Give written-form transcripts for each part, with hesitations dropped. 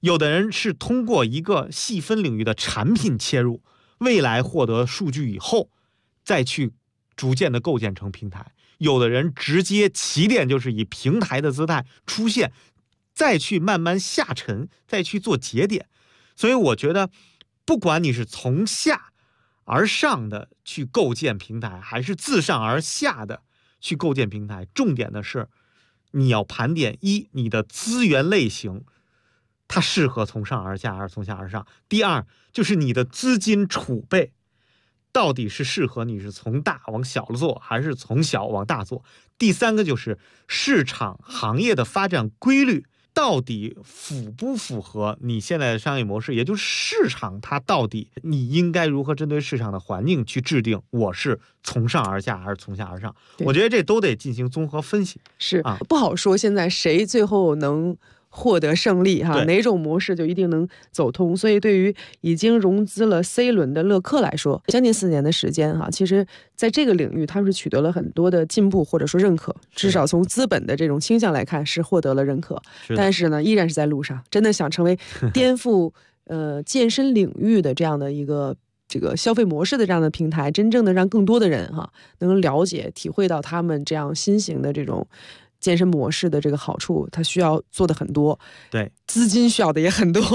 有的人是通过一个细分领域的产品切入，未来获得数据以后再去逐渐的构建成平台，有的人直接起点就是以平台的姿态出现，再去慢慢下沉，再去做节点。所以我觉得不管你是从下而上的去构建平台，还是自上而下的去构建平台，重点的是你要盘点你的资源类型它适合从上而下还是从下而上。第二就是你的资金储备到底是适合你是从大往小做还是从小往大做。第三个就是市场行业的发展规律到底符不符合你现在的商业模式，也就是市场它到底你应该如何针对市场的环境去制定我是从上而下还是从下而上。我觉得这都得进行综合分析。 是不好说现在谁最后能获得胜利哈，哪种模式就一定能走通。所以对于已经融资了 C 轮的乐客来说，将近4年的时间哈，其实在这个领域他们是取得了很多的进步或者说认可，至少从资本的这种倾向来看是获得了认可。但是呢，依然是在路上，真的想成为颠覆健身领域的这样的一个这个消费模式的这样的平台，真正的让更多的人哈能了解体会到他们这样新型的这种健身模式的这个好处，它需要做的很多， 对， 资金需要的也很多。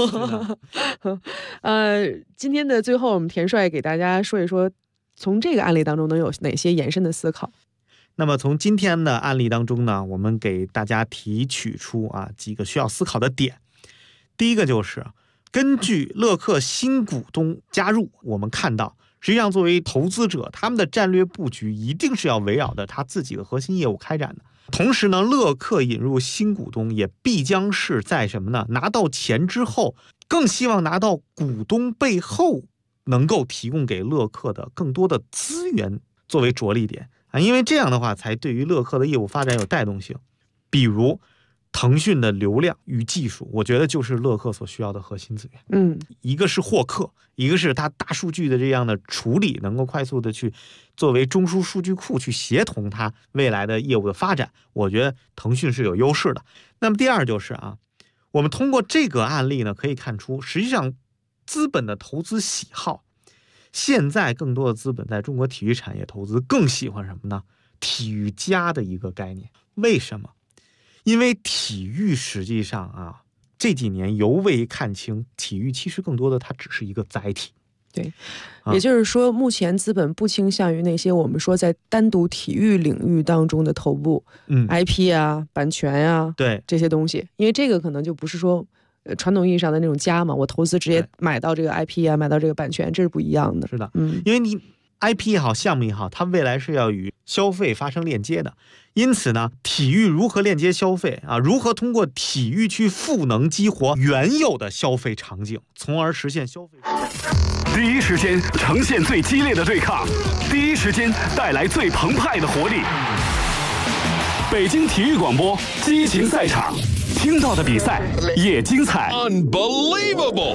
今天的最后，我们田帅给大家说一说，从这个案例当中能有哪些延伸的思考？ 那么从今天的案例当中呢，我们给大家提取出几个需要思考的点。第一个就是根据乐客新股东加入，我们看到实际上作为投资者，他们的战略布局一定是要围绕着他自己的核心业务开展的。同时呢，乐客引入新股东也必将是在什么呢？拿到钱之后，更希望拿到股东背后能够提供给乐客的更多的资源作为着力点因为这样的话才对于乐客的业务发展有带动性。比如腾讯的流量与技术，我觉得就是乐客所需要的核心资源。一个是获客，一个是它大数据的这样的处理，能够快速的去作为中枢数据库去协同它未来的业务的发展。我觉得腾讯是有优势的。那么第二就是我们通过这个案例呢，可以看出，实际上资本的投资喜好，现在更多的资本在中国体育产业投资更喜欢什么呢？体育加的一个概念。为什么？因为体育实际上这几年尤为看清，体育其实更多的它只是一个载体。 对，也就是说目前资本不倾向于那些我们说在单独体育领域当中的头部IP 版权对这些东西，因为这个可能就不是说传统意义上的那种加嘛，我投资直接买到这个 IP 买到这个版权，这是不一样的。 是的，因为你 IP 也好，项目也好，它未来是要与消费发生链接的。因此呢，体育如何链接消费如何通过体育去赋能激活原有的消费场景，从而实现消费。 第一时间呈现最激烈的对抗，第一时间带来最澎湃的活力。北京体育广播激情赛场，听到的比赛也精彩。 Unbelievable！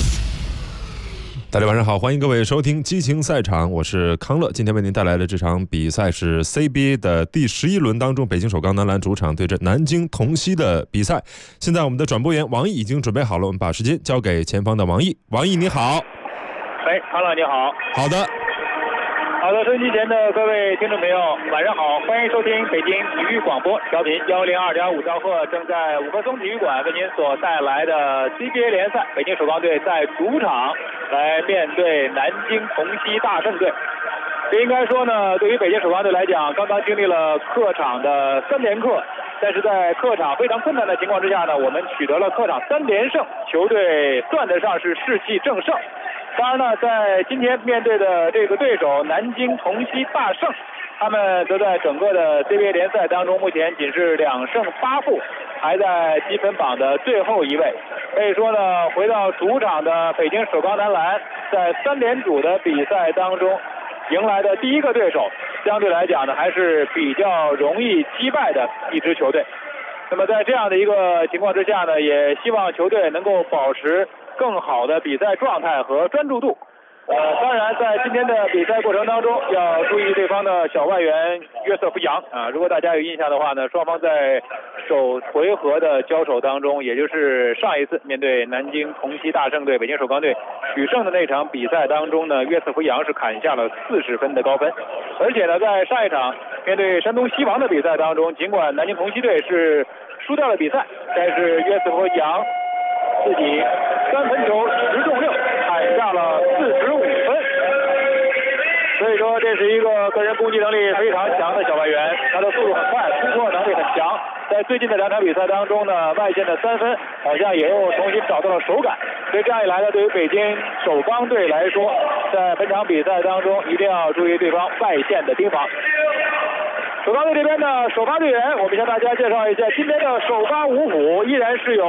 大家晚上好，欢迎各位收听激情赛场，我是康乐。今天为您带来的这场比赛是 CBA 的第11轮当中，北京首钢男篮主场对阵南京同曦的比赛。现在我们的转播员王毅已经准备好了，我们把时间交给前方的王毅。王毅你好。 康乐你好。 好的。 好的，收音机前的各位听众朋友，晚上好，欢迎收听北京体育广播，调频102.5兆赫，正在五棵松体育馆为您所带来的 CBA 联赛，北京首钢队在主场来面对南京同曦大胜队。这应该说呢，对于北京首钢队来讲，刚刚经历了客场的3连客，但是在客场非常困难的情况之下呢，我们取得了客场3连胜，球队算得上是士气正盛。当然呢，在今天面对的这个对手南京同曦大胜，他们则在整个的 CBA 联赛当中目前仅是2胜8负，还在积分榜的最后一位。可以说呢，回到主场的北京首钢男篮在3连主的比赛当中迎来的第一个对手，相对来讲呢还是比较容易击败的一支球队。那么在这样的一个情况之下呢，也希望球队能够保持更好的比赛状态和专注度。 当然，在今天的比赛过程当中，要注意对方的小外援约瑟夫·杨啊。如果大家有印象的话呢，双方在首回合的交手当中，也就是上一次面对南京同曦大胜队、北京首钢队取胜的那场比赛当中呢，约瑟夫·杨是砍下了40分的高分。而且呢，在上一场面对山东西王的比赛当中，尽管南京同曦队是输掉了比赛，但是约瑟夫·杨自己3分球10中6，砍下了45分。所以说，这是一个个人攻击能力非常强的小外援，他的速度很快，突破能力很强。在最近的2场比赛当中呢，外线的3分好像也又重新找到了手感。所以这样一来呢，对于北京首钢队来说，在本场比赛当中一定要注意对方外线的盯防。首钢队这边的首发队员，我们向大家介绍一下，今天的首发五虎依然是有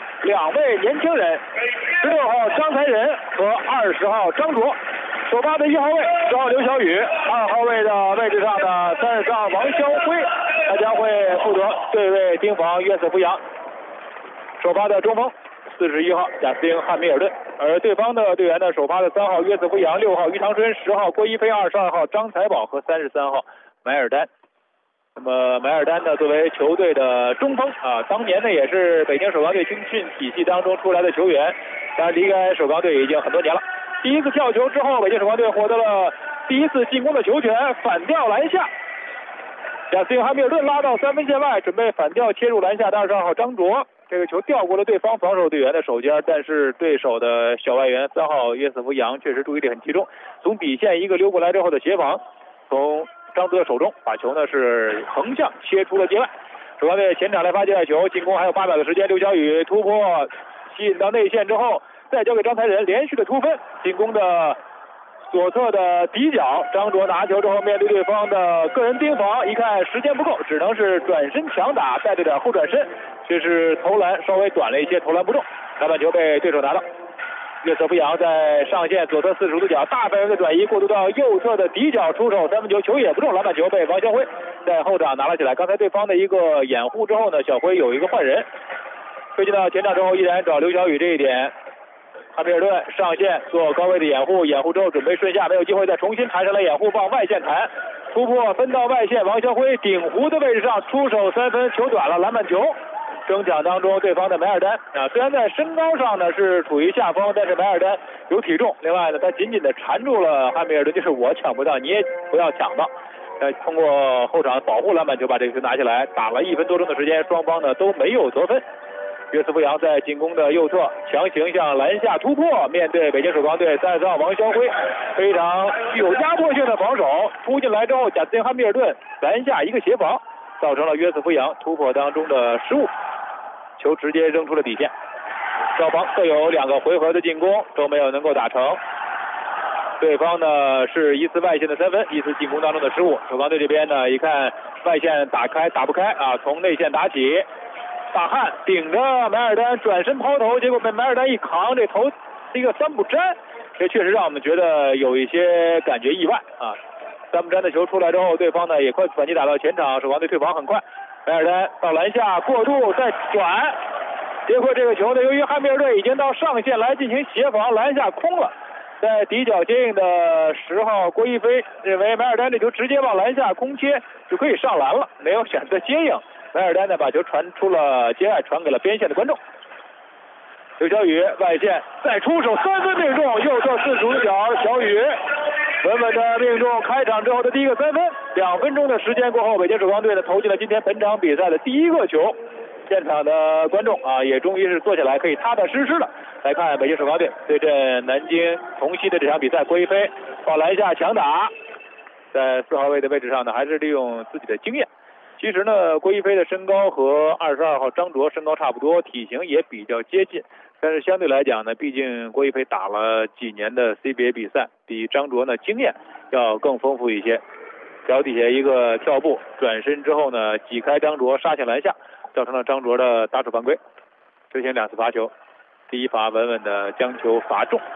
2位年轻人，16号张才仁和20号张卓。首发的1号位10号刘晓宇，2号位的位置上的30号王肖辉，他将会负责对位盯防约瑟夫·杨。首发的中锋41号贾斯汀·汉密尔顿，而对方的队员呢，首发的3号约瑟夫·杨、6号于长春、10号郭一飞、22号张财宝和33号买尔丹。那么买尔丹呢，作为球队的中锋啊，当年呢也是北京首钢队青训体系当中出来的球员，但离开首钢队已经很多年了。第一次跳球之后，北京首钢队获得了第一次进攻的球权，反吊篮下。贾斯汀·汉密尔顿拉到3分线外，准备反吊切入篮下的22号张卓，这个球掉过了对方防守队员的手尖，但是对手的小外援3号约瑟夫·杨确实注意力很集中，从底线一个溜过来之后的协防，从张泽手中把球呢是横向切出了界外。首钢队前场来发界外球，进攻还有8秒的时间，刘晓宇突破吸引到内线之后，再交给张才仁，连续的突分，进攻的左侧的底角，张卓拿球之后面对对方的个人盯防，一看时间不够，只能是转身强打，带着点后转身，这是投篮稍微短了一些，投篮不中，篮板球被对手拿到。约瑟夫·杨在上线左侧45度角大范围的转移，过渡到右侧的底角出手，3分球球也不中，篮板球被王肖辉在后场拿了起来。刚才对方的一个掩护之后呢，小辉有一个换人，推进到前场之后依然找刘晓宇，这一点汉密尔顿上线做高位的掩护，掩护之后准备顺下，没有机会，再重新弹上来掩护，往外线弹，突破分到外线，王肖辉顶弧的位置上出手3分，球短了，篮板球。争抢当中，对方的买尔丹啊，虽然在身高上呢是处于下风，但是买尔丹有体重，另外呢，他紧紧的缠住了汉密尔顿，就是我抢不到，你也不要抢到。通过后场保护篮板球把这个球拿下来，打了1分多钟的时间，双方呢都没有得分。约瑟夫·杨在进攻的右侧强行向篮下突破，面对北京首钢队33号王肖辉，非常具有压迫性的防守，突进来之后，贾斯汀·汉密尔顿篮下一个协防，造成了约瑟夫·杨突破当中的失误，球直接扔出了底线。双方各有2个回合的进攻都没有能够打成，对方呢是一次外线的3分，一次进攻当中的失误。首钢队这边呢，一看外线打不开啊，从内线打起，大汉顶着买尔丹转身抛投，结果被买尔丹一扛，这头是一个3不沾，这确实让我们觉得有一些感觉意外啊。3不沾的球出来之后，对方呢也快速反击打到前场，首钢队退防很快，买尔丹到篮下过渡再转，结果这个球呢，由于汉密尔顿已经到上线来进行协防，篮下空了，在底角接应的10号郭一飞认为买尔丹这球直接往篮下空切就可以上篮了，没有选择接应，买尔丹呢把球传出了界外，传给了边线的观众。刘晓宇外线再出手3分命中，右侧45度角小宇稳稳的命中开场之后的第一个3分。2分钟的时间过后，北京首钢队呢投进了今天本场比赛的第一个球。现场的观众啊，也终于是坐下来可以踏踏实实的来看北京首钢队对阵南京同曦的这场比赛。郭一飞往篮下强打，在4号位的位置上呢，还是利用自己的经验。其实呢，郭一飞的身高和22号张卓身高差不多，体型也比较接近，但是相对来讲呢，毕竟郭一飞打了几年的 CBA 比赛，比张卓呢经验要更丰富一些。脚底下一个跳步转身之后呢，挤开张卓杀向篮下，造成了张卓的打手犯规，执行2次罚球，第一罚稳稳的将球罚中。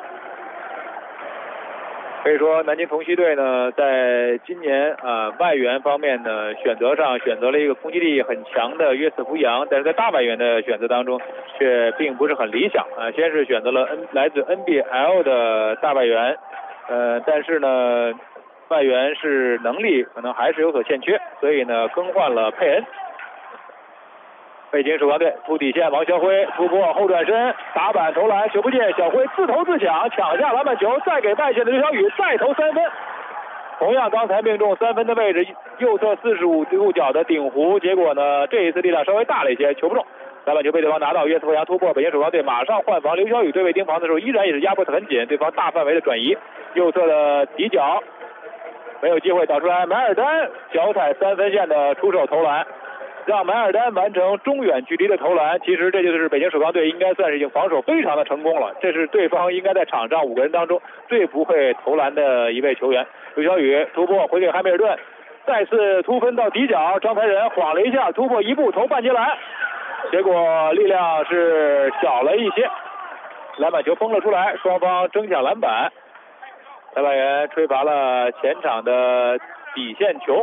可以说南京同曦队呢，在今年外援方面呢选择上选择了一个攻击力很强的约瑟夫·杨，但是在大外援的选择当中却并不是很理想啊。先是选择了来自 NBL 的大外援但是呢，外援是能力可能还是有所欠缺，所以呢更换了佩恩。北京首钢队突底线，王晓辉突破后转身打板投篮，球不进，小辉自投自抢，抢下篮板球，再给外线的刘晓宇再投3分。同样刚才命中3分的位置，右侧45度角的顶弧，结果呢这一次力量稍微大了一些，球不中。篮板球被对方拿到，约瑟夫杨突破，北京首钢队马上换防，刘晓宇对位盯防的时候依然也是压迫得很紧，对方大范围的转移，右侧的底角没有机会导出来，买尔丹脚踩3分线的出手投篮，让买尔丹完成中远距离的投篮。其实这就是北京首钢队应该算是已经防守非常的成功了，这是对方应该在场上5个人当中最不会投篮的一位球员。刘晓宇突破回给汉密尔顿，再次突分到底角，张才仁晃了一下，突破1步投半截篮，结果力量是小了一些，篮板球崩了出来，双方争抢篮板。裁判员吹罚了前场的底线球，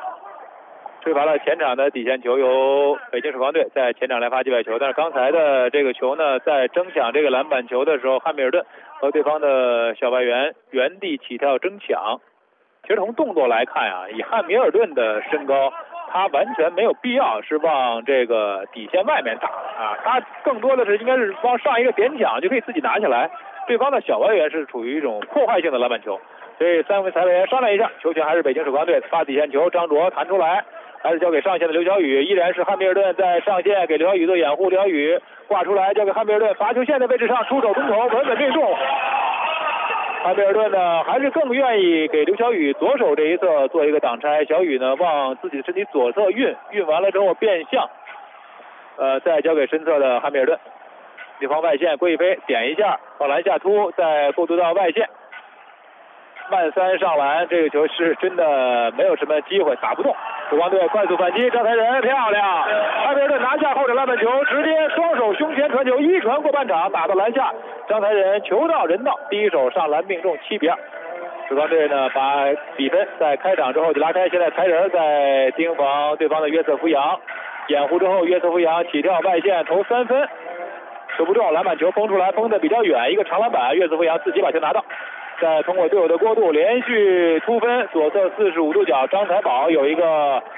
由北京首钢队在前场来发界外球。但是刚才的这个球呢，在争抢这个篮板球的时候，汉密尔顿和对方的小外援原地起跳争抢。其实从动作来看啊，以汉密尔顿的身高，他完全没有必要是往这个底线外面打啊，他更多的是应该是往上一个点抢就可以自己拿下来。对方的小外援是处于一种破坏性的篮板球，所以3位裁判员商量一下，球权还是北京首钢队，发底线球，张卓弹出来，还是交给上线的刘晓宇，依然是汉密尔顿在上线给刘晓宇做掩护，刘晓宇挂出来交给汉密尔顿，罚球线的位置上出手中投，稳稳命中。汉密尔顿呢还是更愿意给刘晓宇左手这一侧做一个挡拆，小宇呢往自己的身体左侧运完了之后变向，再交给身侧的汉密尔顿。对方外线郭一飞点一下往篮下突，再过渡到外线慢3上篮，这个球是真的没有什么机会，打不动。首钢队快速反击，张才仁漂亮，汉密尔顿拿下后场篮板球，直接双手胸前传球，一传过半场打到篮下，张才仁球到人到，第一手上篮命中7-2。首钢队呢把比分在开场之后就拉开，现在才仁在盯防对方的约瑟夫杨，掩护之后约瑟夫杨起跳外线投3分，球不中，篮板球崩出来，崩的比较远，一个长篮板，约瑟夫杨自己把球拿到，再通过队友的过渡连续突分，左侧45度角张财宝有一个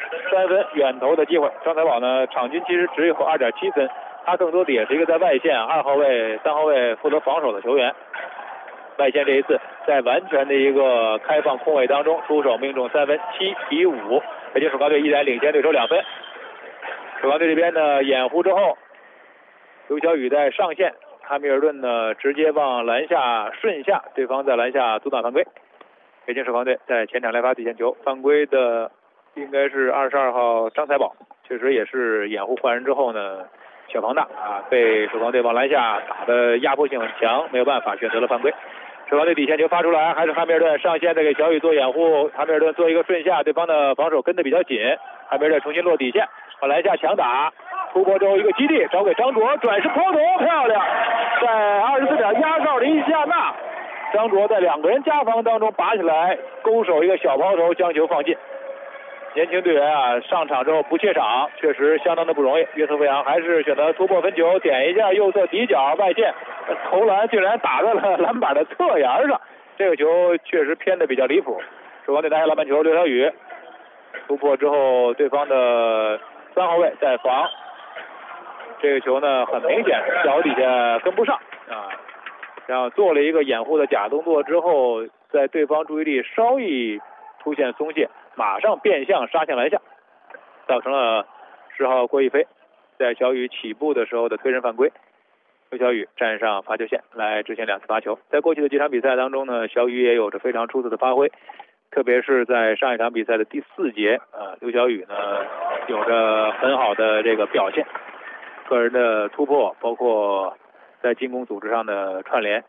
3分远投的机会。张财宝呢场均其实只有2.7分，他更多的也是一个在外线2号位3号位负责防守的球员。外线这一次在完全的一个开放空位当中出手命中3分，7-5，北京首钢队依然领先对手2分。首钢队这边呢掩护之后，刘晓宇在上线，汉密尔顿呢直接往篮下顺下，对方在篮下阻挡犯规。北京首钢队在前场来发底线球，犯规的应该是22号张财宝，确实也是掩护换人之后呢小防大啊，被首钢队往篮下打的压迫性很强，没有办法选择了犯规。首钢队底线球发出来，还是汉密尔顿上线再给小宇做掩护，汉密尔顿做一个顺下，对方的防守跟得比较紧，汉密尔顿重新落底线往篮下强打，突破之后一个基地找给张卓，转身抛投漂亮，在24秒压哨的一下那，张卓在2个人夹防当中拔起来勾手一个小抛投将球放进。年轻队员啊上场之后不怯场，确实相当的不容易。约瑟夫杨还是选择突破分球，点一下右侧底角外线投篮，竟然打在了篮板的侧沿上，这个球确实偏的比较离谱。首钢队拿下篮板球，刘晓宇突破之后对方的3号位在防，这个球呢很明显脚底下跟不上啊，然后做了一个掩护的假动作之后，在对方注意力稍一出现松懈，马上变向杀向篮下，造成了10号郭一飞在小宇起步的时候的推人犯规。刘晓宇站上罚球线来执行2次罚球。在过去的几场比赛当中呢，小宇也有着非常出色的发挥，特别是在上一场比赛的第4节刘晓宇呢有着很好的这个表现，个人的突破，包括在进攻组织上的串联。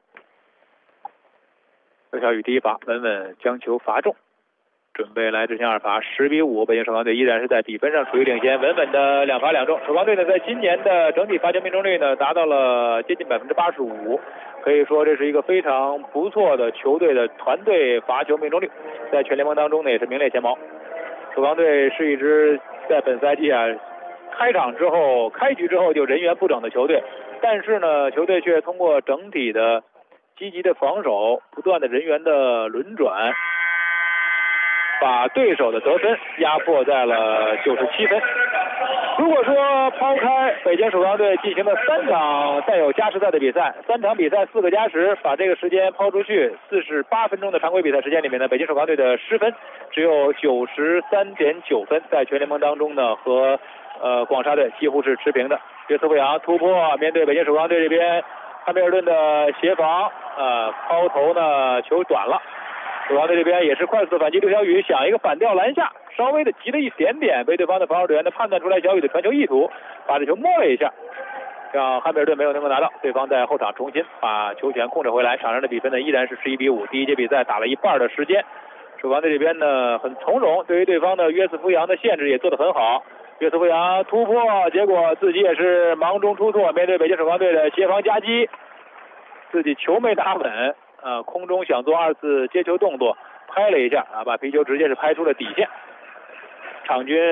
刘晓宇第一罚稳稳将球罚中，准备来执行2罚，10-5，北京首钢队依然是在比分上处于领先，稳稳的2罚2中。首钢队呢在今年的整体罚球命中率呢达到了接近85%，可以说这是一个非常不错的球队的团队罚球命中率，在全联盟当中呢也是名列前茅。首钢队是一支在本赛季开局之后就人员不整的球队，但是呢球队却通过整体的积极的防守，不断的人员的轮转，把对手的得分压迫在了97分。如果说抛开北京首钢队进行的3场带有加时赛的比赛，3场比赛4个加时，把这个时间抛出去，48分钟的常规比赛时间里面呢，北京首钢队的失分只有93.9分，在全联盟当中呢和广沙队几乎是持平的。约瑟夫杨突破，面对北京首钢队这边汉密尔顿的协防，抛投呢球短了。首钢队这边也是快速的反击，刘晓宇想一个反吊篮下，稍微的急了一点点，被对方的防守队员呢判断出来小宇的传球意图，把这球摸了一下，让汉密尔顿没有能够拿到。对方在后场重新把球权控制回来，场上的比分呢依然是11-5。第一节比赛打了一半的时间，首钢队这边呢很从容，对于对方的约瑟夫杨的限制也做得很好。约瑟夫杨突破，结果自己也是忙中出错，面对北京首钢队的协防夹击，自己球没打稳。空中想做2次接球动作，拍了一下把皮球直接是拍出了底线。场均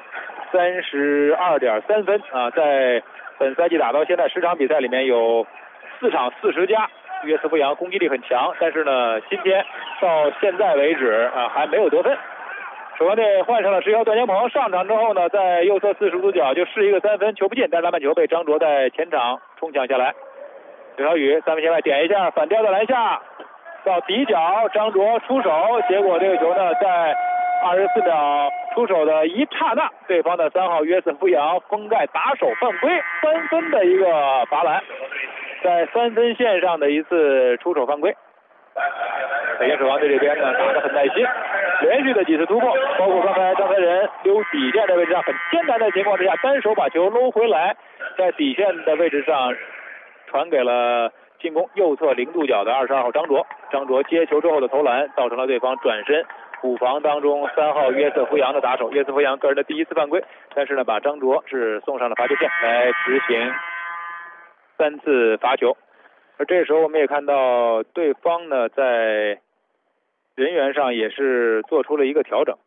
32.3分在本赛季打到现在10场比赛里面有4场40加。约瑟夫杨攻击力很强，但是呢，今天到现在为止还没有得分。首钢队换上了10号段江鹏，上场之后呢，在右侧45度角就试一个3分，球不进，但是篮板球被张卓在前场冲抢下来。刘晓宇3分线外点一下，反吊到篮下，到底角，张卓出手，结果这个球呢，在24秒出手的一刹那，对方的3号约瑟夫杨封盖打手犯规，3分的一个罚篮，在3分线上的一次出手犯规。北京首钢队这边呢打得很耐心，连续的几次突破，包括刚才张才仁溜底线的位置上很艰难的情况之下，单手把球搂回来，在底线的位置上传给了进攻右侧0度角的22号张卓，张卓接球之后的投篮造成了对方转身补防当中3号约瑟夫杨的打手，约瑟夫杨个人的第一次犯规，但是呢把张卓是送上了罚球线来执行3次罚球。而这时候我们也看到对方呢在人员上也是做出了一个调整，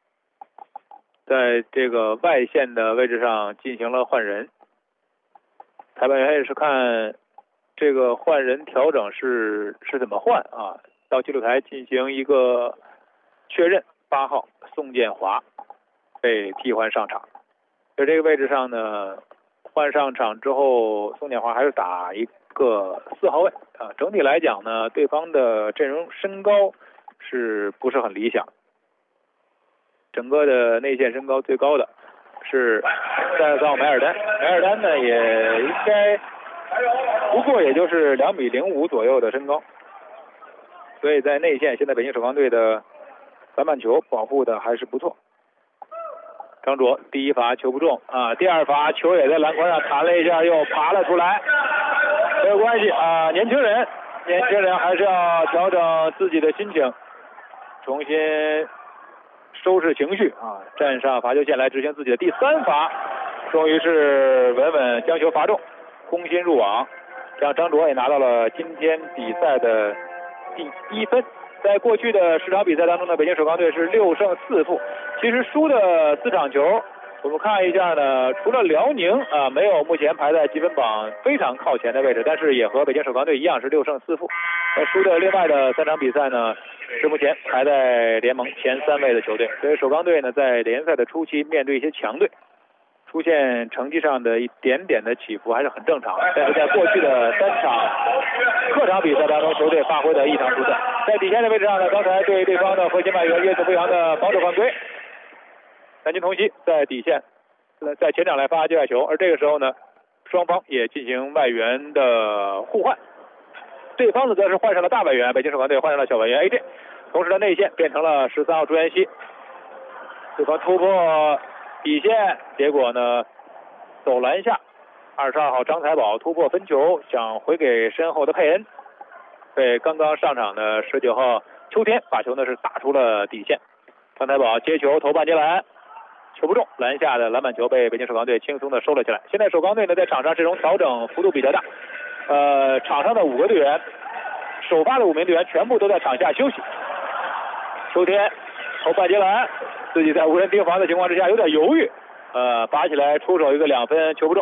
在这个外线的位置上进行了换人。裁判员也是看这个换人调整是怎么换到记录台进行一个确认，8号宋建华被替换上场。在这个位置上呢，换上场之后，宋建华还是打一个4号位整体来讲呢，对方的阵容身高是不是很理想？整个的内线身高最高的是塞尔桑梅尔丹，梅尔丹呢也应该不过也就是2.05米左右的身高，所以在内线现在北京首钢队的篮板球保护的还是不错。张卓第一罚球不中第二罚球也在篮筐上弹了一下，又爬了出来，没有关系年轻人还是要调整自己的心情，重新收拾情绪站上罚球线来执行自己的第3罚，终于是稳稳将球罚中，攻心入网，让张卓也拿到了今天比赛的第1分。在过去的10场比赛当中呢，北京首钢队是6胜4负，其实输的4场球我们看一下呢，除了辽宁没有目前排在积分榜非常靠前的位置，但是也和北京首钢队一样是6胜4负。输的另外的3场比赛呢，是目前排在联盟前3位的球队。所以首钢队呢，在联赛的初期面对一些强队，出现成绩上的一点点的起伏还是很正常的。但是在过去的3场客场比赛当中，球队发挥的异常出色。在底线的位置上呢，刚才对对方的核心外援约瑟夫杨的防守犯规，南京同曦在底线在前场来发界外球，而这个时候呢，双方也进行外援的互换，对方则是换上了大外援，北京首钢队换上了小外援 AJ， 同时的内线变成了13号朱彦西，对方突破底线，结果呢走篮下，22号张财宝突破分球，想回给身后的佩恩，被刚刚上场的19号秋天把球呢是打出了底线。张财宝接球投半截篮，球不中，篮下的篮板球被北京首钢队轻松的收了起来。现在首钢队呢在场上阵容调整幅度比较大，场上的5个队员，首发的5名队员全部都在场下休息。秋天投半截篮，自己在无人盯防的情况之下有点犹豫，拔起来出手一个2分球不中。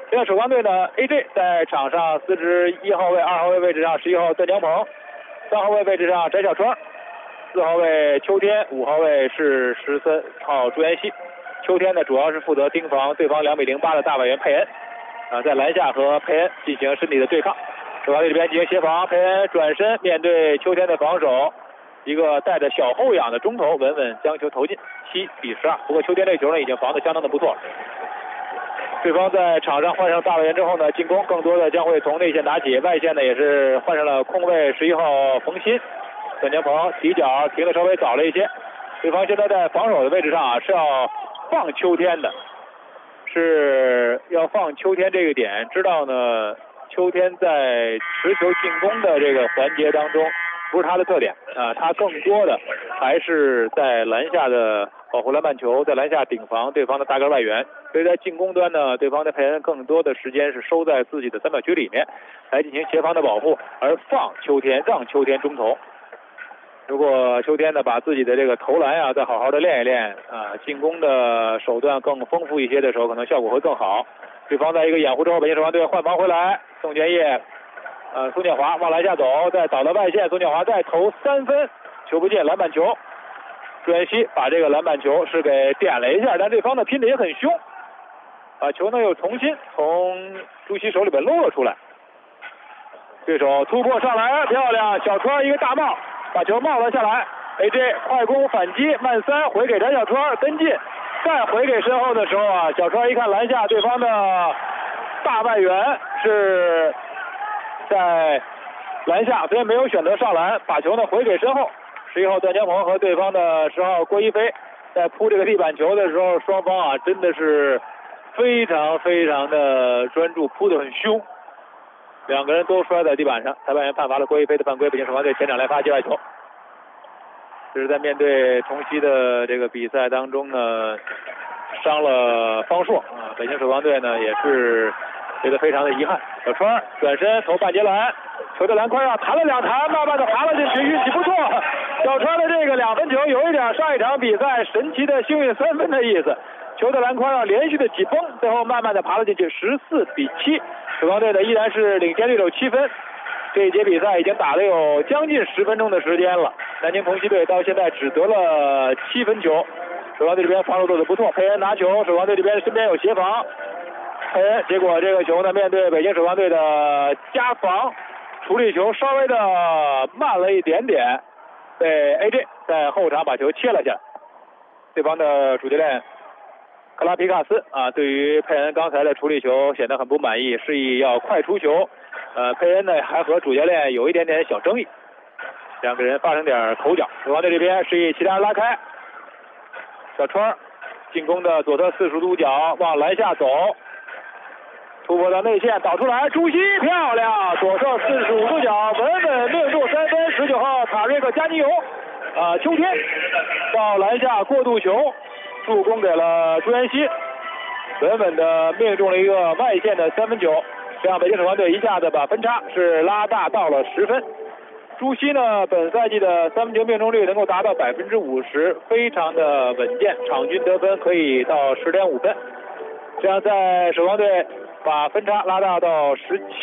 这个首钢队呢 ，AJ 在场上司职1号位、2号位位置上11号段江鹏，3号位位置上翟小川，4号位秋天，5号位是13号朱彦西。秋天呢，主要是负责盯防对方2.08米的大外援佩恩，在篮下和佩恩进行身体的对抗。首钢队这边进行协防，佩恩转身面对秋天的防守，一个带着小后仰的中投，稳稳将球投进，7-12。不过秋天这球呢，已经防得相当的不错了。对方在场上换上大外援之后呢，进攻更多的将会从内线打起，外线呢也是换上了空位11号冯鑫，段江鹏底角停的稍微早了一些。对方现在在防守的位置上是要放秋天的，是要放秋天这个点，知道呢秋天在持球进攻的这个环节当中不是他的特点他更多的还是在篮下的保护篮板球，在篮下顶防对方的大个外援，所以在进攻端呢，对方的佩恩更多的时间是收在自己的3秒区里面来进行协防的保护，而放秋天，让秋天中投。如果秋天呢把自己的这个投篮再好好的练一练进攻的手段更丰富一些的时候，可能效果会更好。对方在一个掩护之后，北京首钢队换防回来，宋建业宋建华往篮下走，再倒到外线，宋建华再投3分，球不进，篮板球。朱彦西把这个篮板球是给点了一下，但对方呢拼的也很凶，把球呢又重新从朱熹手里边搂了出来。对手突破上来，漂亮，小川一个大帽，把球帽了下来。AJ 快攻反击，慢3回给翟小川跟进，再回给身后的时候小川一看篮下对方的大外援是在篮下，虽然没有选择上篮，把球呢回给身后。11号段江鹏和对方的10号郭一飞在扑这个地板球的时候，双方真的是非常非常的专注，扑得很凶，两个人都摔在地板上。裁判员判罚了郭一飞的犯规，北京首钢队前场来发界外球。这是在面对同曦的这个比赛当中呢，伤了方硕北京首钢队呢也是觉得非常的遗憾。小川转身投半截篮，球在篮筐上弹了2弹，慢慢的滑了进去，运气不错。小川的这个2分球有一点上一场比赛神奇的幸运3分的意思，球在篮筐上连续的几蹦，最后慢慢的爬了进去，14-7。首钢队呢依然是领先对手7分。这一节比赛已经打了有将近10分钟的时间了，南京同曦队到现在只得了7分球。首钢队这边防守做得不错，佩恩拿球，首钢队这边身边有协防，佩恩结果这个球呢面对北京首钢队的加防，处理球稍微的慢了一点点，被 AJ 在后场把球切了下来。对方的主教练克拉皮卡斯对于佩恩刚才的处理球显得很不满意，示意要快出球。佩恩呢还和主教练有一点点小争议，两个人发生点口角。首钢队这边示意其他人拉开，小川进攻的左侧45度角往篮下走，突破到内线导出来，朱熹漂亮，左侧45度角稳稳命中3分。19号塔瑞克加尼尤秋天到篮下过渡球，助攻给了朱彦西，稳稳的命中了一个外线的3分球，这样北京首钢队一下子把分差是拉大到了10分。朱熹呢本赛季的3分球命中率能够达到50%，非常的稳健，场均得分可以到10.5分，这样在首钢队把分差拉大到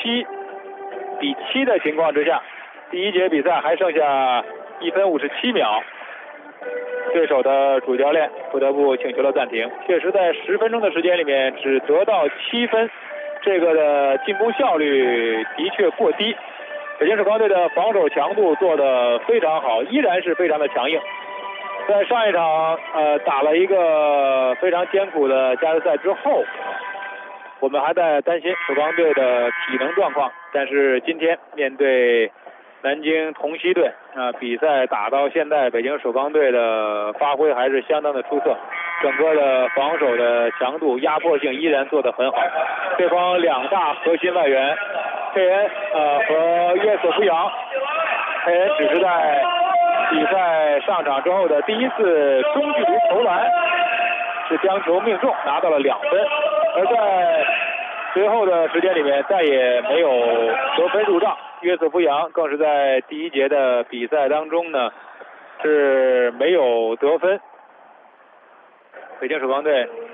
17-7的情况之下，第一节比赛还剩下1分57秒，对手的主教练不得不请求了暂停。确实在10分钟的时间里面只得到7分，这个的进攻效率的确过低。北京首钢队的防守强度做得非常好，依然是非常的强硬。在上一场打了一个非常艰苦的加时赛之后，我们还在担心首钢队的体能状况，但是今天面对南京同曦队比赛打到现在，北京首钢队的发挥还是相当的出色，整个的防守的强度压迫性依然做得很好。对方2大核心外援佩恩和约瑟夫杨，佩恩只是在比赛上场之后的第一次中距离投篮是将球命中，拿到了2分，而在随后的时间里面再也没有得分入账。约瑟夫杨更是在第一节的比赛当中呢是没有得分。北京首钢队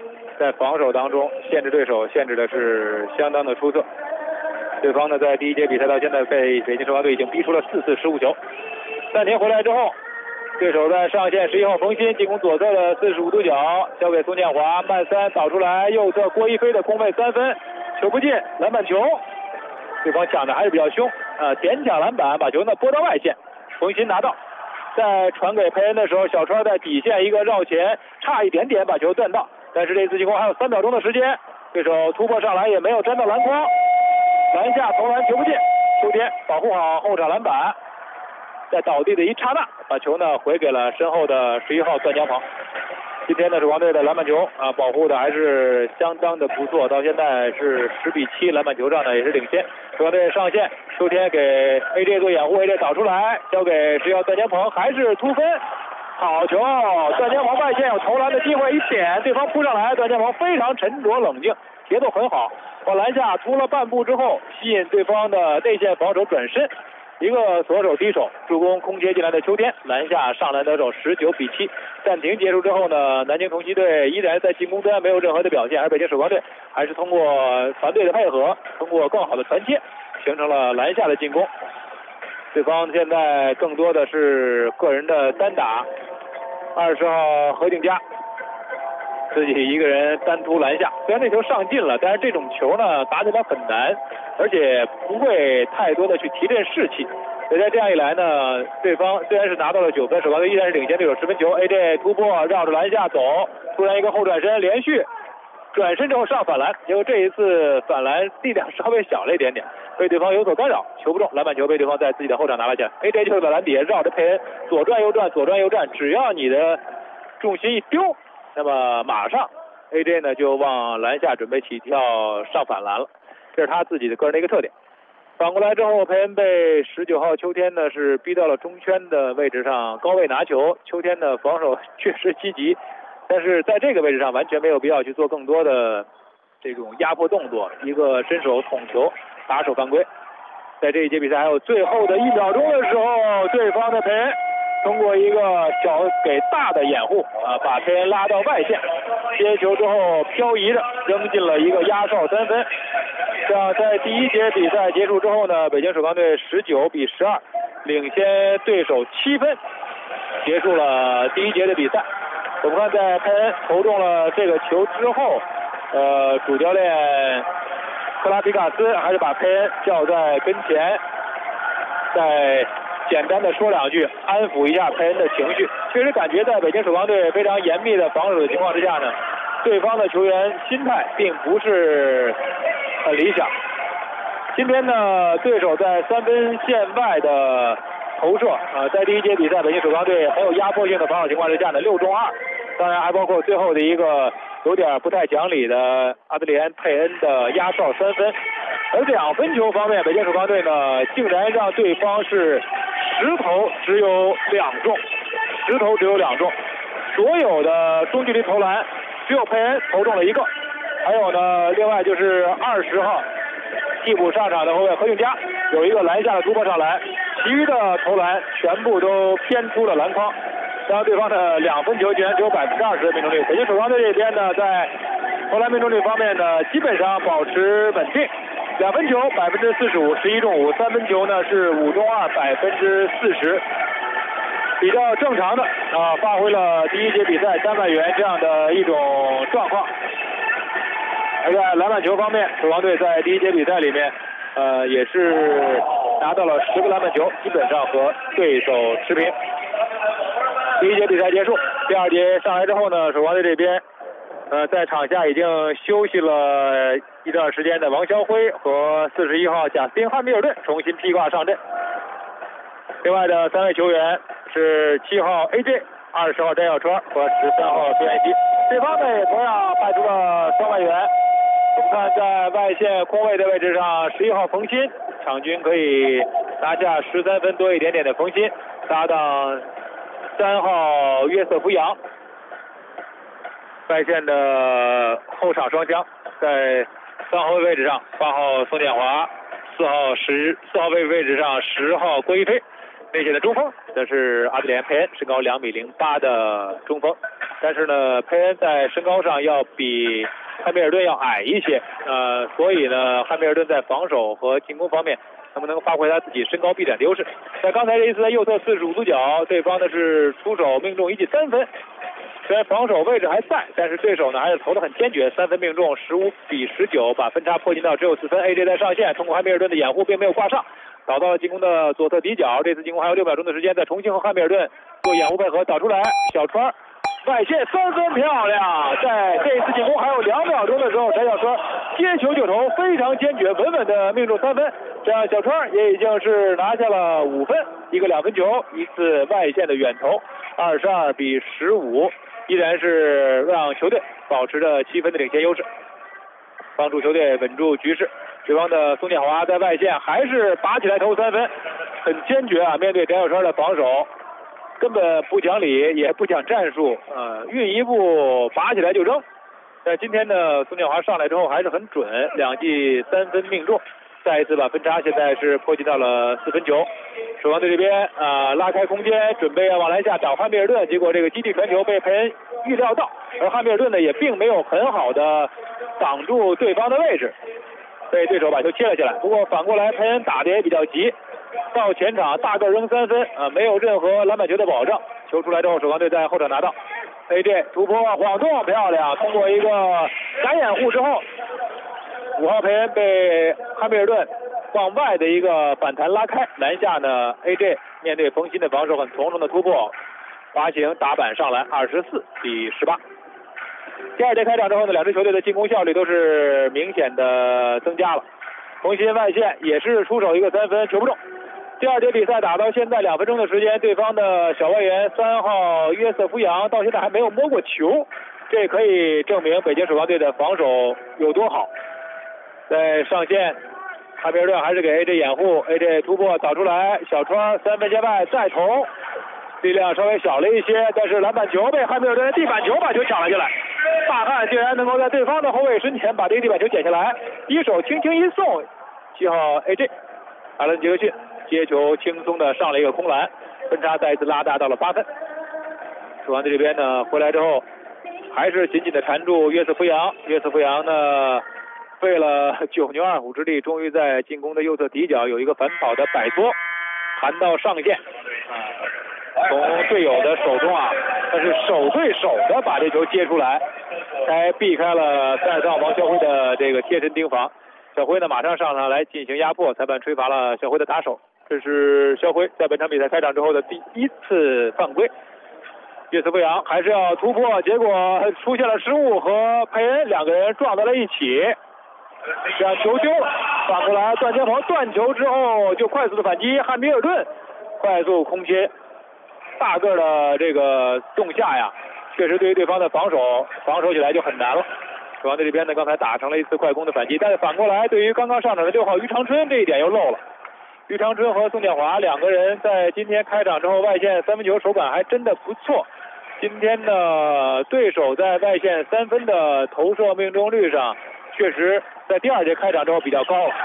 在防守当中限制对手，限制的是相当的出色。对方呢，在第一节比赛到现在被北京首发队已经逼出了4次失误球。暂停回来之后，对手在上线11号冯鑫进攻左侧的45度角，交给宋建华，慢3导出来，右侧郭一飞的空位3分，球不进，篮板球。对方抢的还是比较凶，点抢篮板，把球呢拨到外线，冯鑫拿到，在传给佩恩的时候，小川在底线一个绕前，差一点点把球断到，但是这次进攻还有3秒钟的时间，对手突破上来也没有沾到篮筐，篮下投篮球不进，秋天保护好后场篮板，在倒地的一刹那，把球呢回给了身后的11号段江鹏。今天呢，首钢队的篮板球保护的还是相当的不错，到现在是10比7，篮板球上呢也是领先。首钢队上线，秋天给 AJ 做掩护 ，AJ 导出来，交给11号段江鹏，还是突分，好球！段江鹏外线有投篮的机会，一点，对方扑上来，段江鹏非常沉着冷静，节奏很好，往篮下突了半步之后，吸引对方的内线防守转身。一个左手低手助攻空切进来的秋天，篮下上篮得手19比7。暂停结束之后呢，南京同曦队依然在进攻端没有任何的表现，而北京首钢队还是通过团队的配合，通过更好的传切，形成了篮下的进攻。对方现在更多的是个人的单打，20号何定佳自己一个人单突篮下，虽然那球上进了，但是这种球呢打起来很难，而且不会太多的去提振士气。所以在这样一来呢，对方虽然是拿到了9分，首钢队依然是领先对手10分球。AJ 突破绕着篮下走，突然一个后转身，连续转身之后上反篮，结果这一次反篮力量稍微小了一点点，被对方有所干扰，球不中，篮板球被对方在自己的后场拿了下来。AJ 就在篮底下绕着佩恩左转右转，左转右转，只要你的重心一丢，那么马上 AJ 呢就往篮下准备起跳上反篮了，这是他自己的个人的一个特点。反过来之后，佩恩被19号秋天呢是逼到了中圈的位置上，高位拿球。秋天的防守确实积极，但是在这个位置上完全没有必要去做更多的这种压迫动作，一个伸手捅球，打手犯规。在这一节比赛还有最后的1秒钟的时候，对方的佩恩通过一个小给大的掩护把佩恩拉到外线，接球之后漂移着扔进了一个压哨3分。这样在第一节比赛结束之后呢，北京首钢队19比12领先对手7分，结束了第一节的比赛。我们看在佩恩投中了这个球之后，主教练克拉皮卡斯还是把佩恩叫在跟前，再简单的说2句，安抚一下佩恩的情绪。确实感觉在北京首钢队非常严密的防守的情况之下呢，对方的球员心态并不是很理想。今天呢，对手在3分线外的投射在第一节比赛北京首钢队很有压迫性的防守情况之下呢，6中2，当然还包括最后的一个有点不太讲理的阿德里安佩恩的压哨3分。而2分球方面，北京首钢队呢竟然让对方是10投只有2中，10投只有2中，所有的中距离投篮只有佩恩投中了1个，还有呢，另外就是20号替补上场的后卫何永佳有一个篮下的突破上篮，其余的投篮全部都偏出了篮筐。当然对方的2分球竟然只有20%的命中率。北京首钢队这边呢，在投篮命中率方面呢，基本上保持稳定。2分球45%， 11中5；3分球呢是5中2，40%，比较正常的发挥了第一节比赛3万元这样的一种状况。而在篮板球方面，首钢队在第一节比赛里面也是拿到了10个篮板球，基本上和对手持平。第一节比赛结束，第2节上来之后呢，首钢队这边在场下已经休息了一段时间的王霄辉和41号贾斯汀汉密尔顿重新披挂上阵。另外的3位球员是7号 AJ、20号詹小川和13号孙彦希。对方呢也同样派出了双外援。我们看在外线空位的位置上，11号冯鑫，场均可以拿下13分多一点点的冯鑫，搭档3号约瑟夫杨。外线的后场双枪，在3号位置上8号宋建华，4号位置上10号郭一飞。内线的中锋，这是阿德里安佩恩，身高2.08米的中锋。 但是呢，佩恩在身高上要比汉密尔顿要矮一些，所以呢，汉密尔顿在防守和进攻方面能不能发挥他自己身高臂展的优势？在刚才这一次在右侧45度角，对方呢是出手命中1记3分，虽然防守位置还在，但是对手呢还是投得很坚决，3分命中，15-19，把分差迫近到只有4分。AJ 在上线，通过汉密尔顿的掩护并没有挂上，找到了进攻的左侧底角，这次进攻还有6秒钟的时间，再重新和汉密尔顿做掩护配合，导出来小川。外线3分漂亮，在这一次进攻还有2秒钟的时候，翟小川接球就投，非常坚决，稳稳的命中3分，这样小川也已经是拿下了5分，一个2分球，一次外线的远投，22-15，依然是让球队保持着7分的领先优势，帮助球队稳住局势。对方的宋建华在外线还是拔起来投3分，很坚决啊，面对翟小川的防守。根本不讲理，也不讲战术，运一步拔起来就扔。但今天呢，宋建华上来之后还是很准，2记3分命中，再一次把分差现在是迫近到了4分球。守望队这边拉开空间，准备要往篮下打汉密尔顿，结果这个基地传球被佩恩预料到，而汉密尔顿呢也并没有很好的挡住对方的位置，被对手把球切了下来。不过反过来佩恩打的也比较急。到前场大个扔3分没有任何篮板球的保障。球出来之后，守望队在后场拿到。AJ 突破晃动漂亮，通过一个假掩护之后，5号佩恩被汉密尔顿往外的一个反弹拉开。篮下呢 ，AJ 面对冯鑫的防守很从容的突破，滑行打板上来，24-18。第二节开场之后呢，两支球队的进攻效率都是明显的增加了。冯鑫外线也是出手一个3分，球不中。第二节比赛打到现在2分钟的时间，对方的小外援3号约瑟夫杨到现在还没有摸过球，这可以证明北京守望队的防守有多好。在上线，汉密尔顿还是给 AJ 掩护 ，AJ 突破导出来，小川3分线外再投，力量稍微小了一些，但是篮板球被汉密尔顿的地板球把球抢了下来，大汉竟然能够在对方的后卫身前把这个地板球捡下来，一手轻轻一送，7号 AJ 阿伦杰克逊接球轻松的上了一个空篮，分差再一次拉大到了8分。守望队这边呢回来之后，还是紧紧的缠住约瑟夫杨。约瑟夫杨呢费了9牛2虎之力，终于在进攻的右侧底角有一个反跑的摆脱，弹到上线，从队友的手中但是手对手的把这球接出来，才避开了33号王肖辉的这个贴身盯防。小辉呢马上上场来进行压迫，裁判吹罚了小辉的打手。这是肖辉在本场比赛开场之后的第1次犯规。约瑟夫杨还是要突破，结果出现了失误，和佩恩2个人撞在了一起，这样球丢了。反过来段嘉鹏断球之后就快速的反击，汉密尔顿快速空切，大个的这个纵下呀，确实对于对方的防守起来就很难了。守望队这边呢刚才打成了一次快攻的反击，但是反过来对于刚刚上场的6号于长春这一点又漏了。于长春和宋建华2个人在今天开场之后外线3分球手感还真的不错。今天呢对手在外线3分的投射命中率上确实在第2节开场之后比较高了。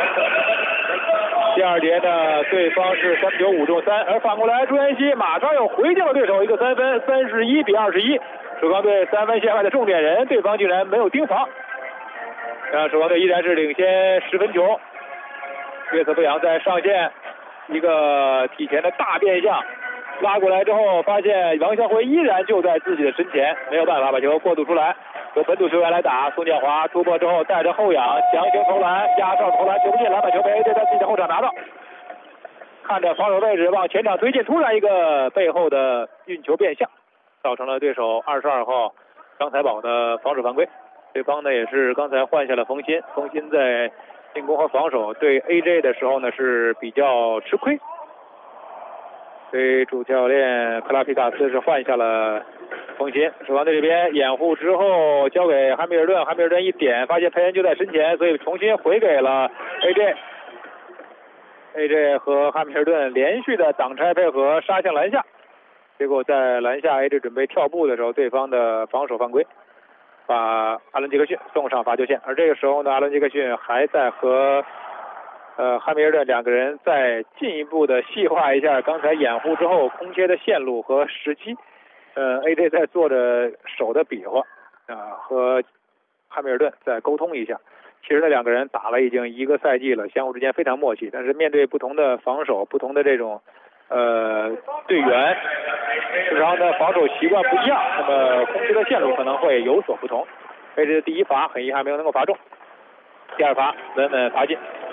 第2节呢对方是3分球5中3，而反过来朱彦西马上又回敬了对手一个3分，31-21。守望队3分线外的重点人，对方竟然没有盯防，让守望队依然是领先10分球。约瑟夫杨在上线一个体前的大变向，拉过来之后发现王肖辉依然就在自己的身前，没有办法把球过渡出来，由本土球员来打。宋建华突破之后带着后仰强行投篮，压哨投篮球不进，篮板球被 AJ 在自己的后场拿到，看着防守位置往前场推进，突然一个背后的运球变向，造成了对手22号张财宝的防守犯规。对方呢也是刚才换下了冯鑫，冯鑫在进攻和防守对 AJ 的时候呢是比较吃亏，所以主教练克拉皮卡斯是换下了冯鑫。守望队这边掩护之后交给汉密尔顿，汉密尔顿一点发现佩恩就在身前，所以重新回给了 AJ 和汉密尔顿连续的挡拆配合杀向篮下，结果在篮下 AJ 准备跳步的时候，对方的防守犯规把阿伦杰克逊送上罚球线。而这个时候呢，阿伦杰克逊还在和汉密尔顿2个人再进一步的细化一下刚才掩护之后空切的线路和时机。 AJ 在做着手的比划和汉密尔顿再沟通一下。其实呢，两个人打了已经1个赛季了，相互之间非常默契。但是面对不同的防守、不同的这种队员，然后呢防守习惯不一样，那么攻击的线路可能会有所不同。AJ 的第1罚很遗憾没有能够罚中，第2罚稳稳罚进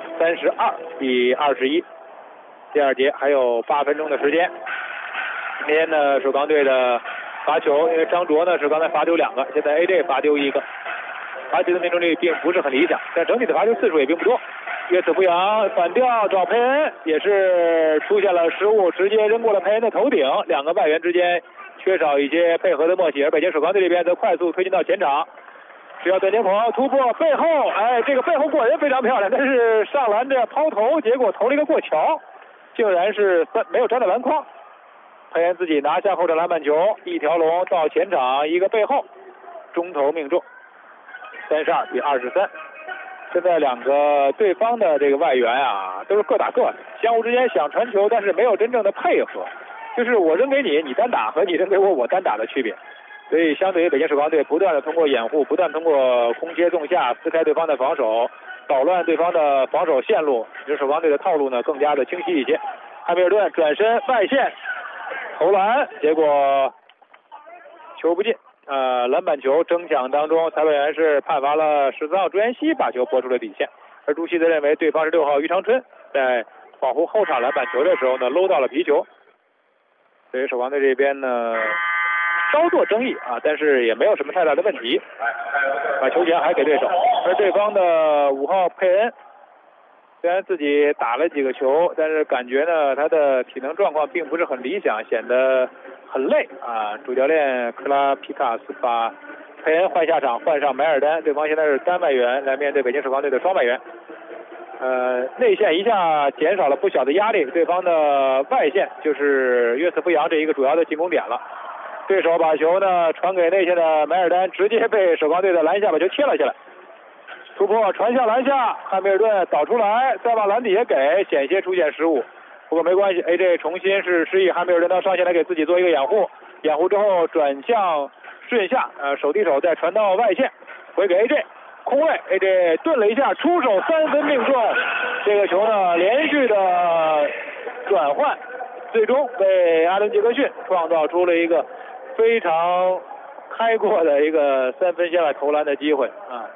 ，32-21。第2节还有8分钟的时间。今天呢，首钢队的罚球，因为张卓呢是刚才罚丢2个，现在 AJ 罚丢1个。罚球的命中率并不是很理想，但整体的罚球次数也并不多。约瑟夫扬反吊找佩恩，也是出现了失误，直接扔过了佩恩的头顶，两个外援之间缺少一些配合的默契。而北京首钢队这边则快速推进到前场，只要段天鹏突破背后，这个背后过人非常漂亮，但是上篮着抛投，结果投了一个过桥，竟然是没有粘到篮筐。佩恩自己拿下后场篮板球，一条龙到前场，一个背后中投命中。32-23。现在两个对方的这个外援都是各打各的，相互之间想传球，但是没有真正的配合，就是我扔给你，你单打和你扔给我，我单打的区别。所以相对于北京首钢队不断的通过掩护，不断通过空切纵下撕开对方的防守，捣乱对方的防守线路，北京首钢队的套路呢更加的清晰一些。汉密尔顿转身外线投篮，结果球不进。篮板球争抢当中，裁判员是判罚了14号朱彦西把球拨出了底线，而朱熹则认为对方是6号于长春，在保护后场篮板球的时候呢搂到了皮球。所以首钢队这边呢稍作争议但是也没有什么太大的问题，把球权还给对手。而对方的5号佩恩虽然自己打了几个球，但是感觉呢他的体能状况并不是很理想，显得很累主教练克拉皮卡斯把佩恩换下场，换上买尔丹，对方现在是单外援来面对北京首钢队的双外援。内线一下减少了不小的压力，对方的外线就是约瑟夫扬这一个主要的进攻点了。对手把球呢传给内线的买尔丹，直接被首钢队的篮下把球切了下来。突破传向篮下，汉密尔顿导出来，再往篮底下给，险些出现失误。不过没关系 ，AJ 重新是示意汉密尔顿到上线来给自己做一个掩护，掩护之后转向顺下，手递手再传到外线，回给 AJ 空位 ，AJ 顿了一下，出手3分命中。这个球呢连续的转换，最终为阿伦杰克逊创造出了一个非常开阔的一个3分线外投篮的机会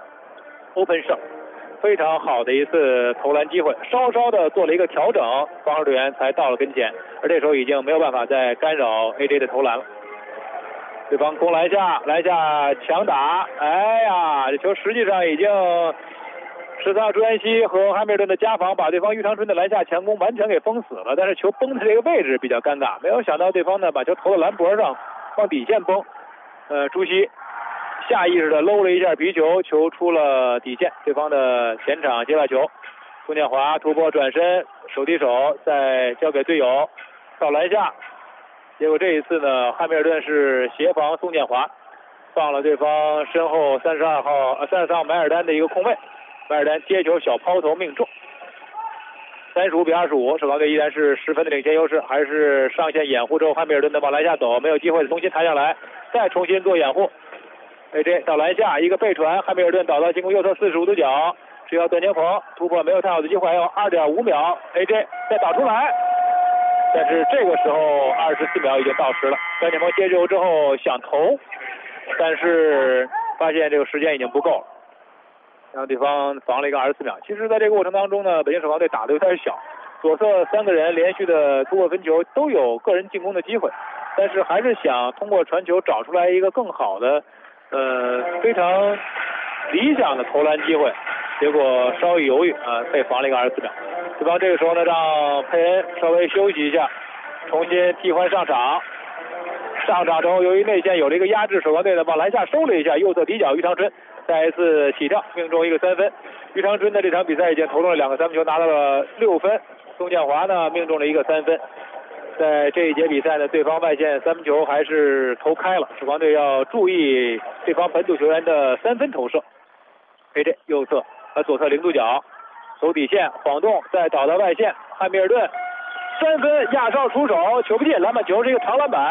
open shot， 非常好的一次投篮机会，稍稍的做了一个调整，防守队员才到了跟前，而这时候已经没有办法再干扰 AJ 的投篮了。对方攻篮下强打，这球实际上已经13号朱彦西和汉密尔顿的加防把对方于长春的篮下强攻完全给封死了，但是球崩的这个位置比较尴尬，没有想到对方呢把球投到篮脖上，往底线崩。朱熹下意识的搂了一下皮球，球出了底线，对方的前场接到球，宋建华突破转身，手递手再交给队友到篮下，结果这一次呢汉密尔顿是协防宋建华，放了对方身后33号买尔丹的一个空位，买尔丹接球小抛投命中。35-25，首钢队依然是10分的领先优势，还是上线掩护之后汉密尔顿的往篮下走，没有机会重新弹下来，再重新做掩护。AJ 到篮下一个背传，汉密尔顿倒到进攻右侧45度角，只要段天鹏突破没有太好的机会，还有2.5秒 ，AJ 再倒出来，但是这个时候24秒已经到时了。段天鹏接球之后想投，但是发现这个时间已经不够了，让对方防了一个24秒。其实在这个过程当中呢，北京首钢队打得有点小，左侧3个人连续的突破分球都有个人进攻的机会，但是还是想通过传球找出来一个更好的非常理想的投篮机会，结果稍一犹豫被防了一个24秒。对方这个时候呢让佩恩稍微休息一下，重新替换上场。上场之后由于内线有了一个压制，首钢队呢往篮下收了一下，右侧底角于长春再一次起跳命中一个3分。于长春的这场比赛已经投中了2个3分球，拿到了6分。宋建华呢命中了一个3分。在这一节比赛呢，对方外线3分球还是投开了，首钢队要注意对方本土球员的3分投射。AJ 右侧左侧0度角走底线晃动，再倒到外线，汉密尔顿3分压哨出手，球不进，篮板球是一个长篮板，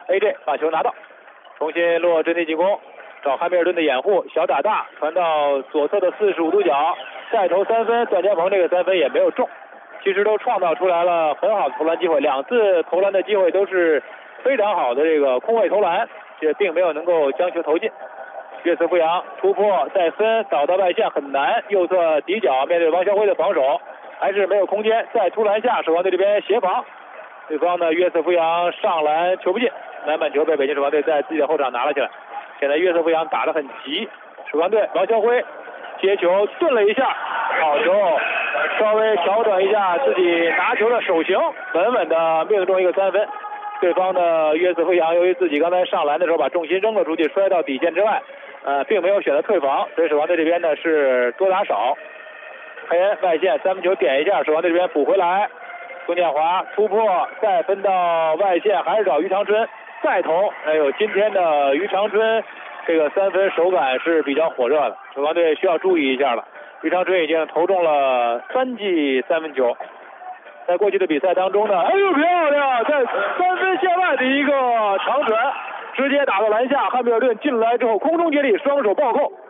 AJ 把球拿到，重新落阵地进攻，找汉密尔顿的掩护，小打大传到左侧的45度角，再投3分，段嘉鹏这个3分也没有中，其实都创造出来了很好的投篮机会，2次投篮的机会都是非常好的这个空位投篮，却并没有能够将球投进。约瑟夫杨突破再分倒到外线很难，右侧底角面对王晓辉的防守还是没有空间，再突篮下，首钢队这边协防，对方的约瑟夫杨上篮球不进，篮板球被北京首钢队在自己的后场拿了起来。现在约瑟夫杨打得很急，首钢队王晓辉接球顿了一下，好球，稍微调整一下自己拿球的手型，稳稳的命中一个3分。对方的约瑟夫杨由于自己刚才上篮的时候把重心扔了出去，摔到底线之外，并没有选择退防，所以首钢队这边呢是多打少。黑恩外线3分球点一下，首钢队这边补回来，宋建华突破再分到外线，还是找于长春再投。哎呦，今天的于长春这个3分手感是比较火热的，首钢队需要注意一下了。于长春已经投中了3记3分球。在过去的比赛当中呢，哎呦漂亮，在3分线外的一个长传，直接打到篮下，汉密尔顿进来之后空中接力，双手暴扣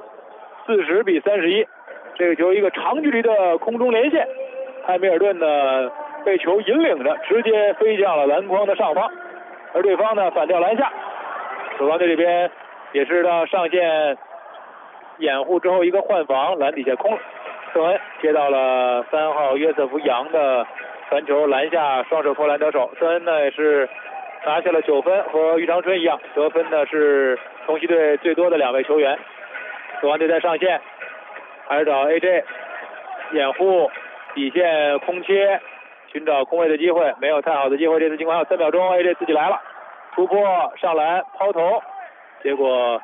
，40比31。这个球一个长距离的空中连线，汉密尔顿呢被球引领着，直接飞向了篮筐的上方，而对方呢反掉篮下。首钢队这边也是到上线掩护之后一个换防，篮底下空了，瑟恩接到了3号约瑟夫杨的传球，篮下双手投篮得手。瑟恩呢也是拿下了9分，和于长春一样，得分呢是同曦队最多的2位球员。首钢队在上线，还是找 AJ 掩护，底线空切，寻找空位的机会，没有太好的机会。这次尽管还有3秒钟 ，AJ 自己来了，突破上篮抛投，结果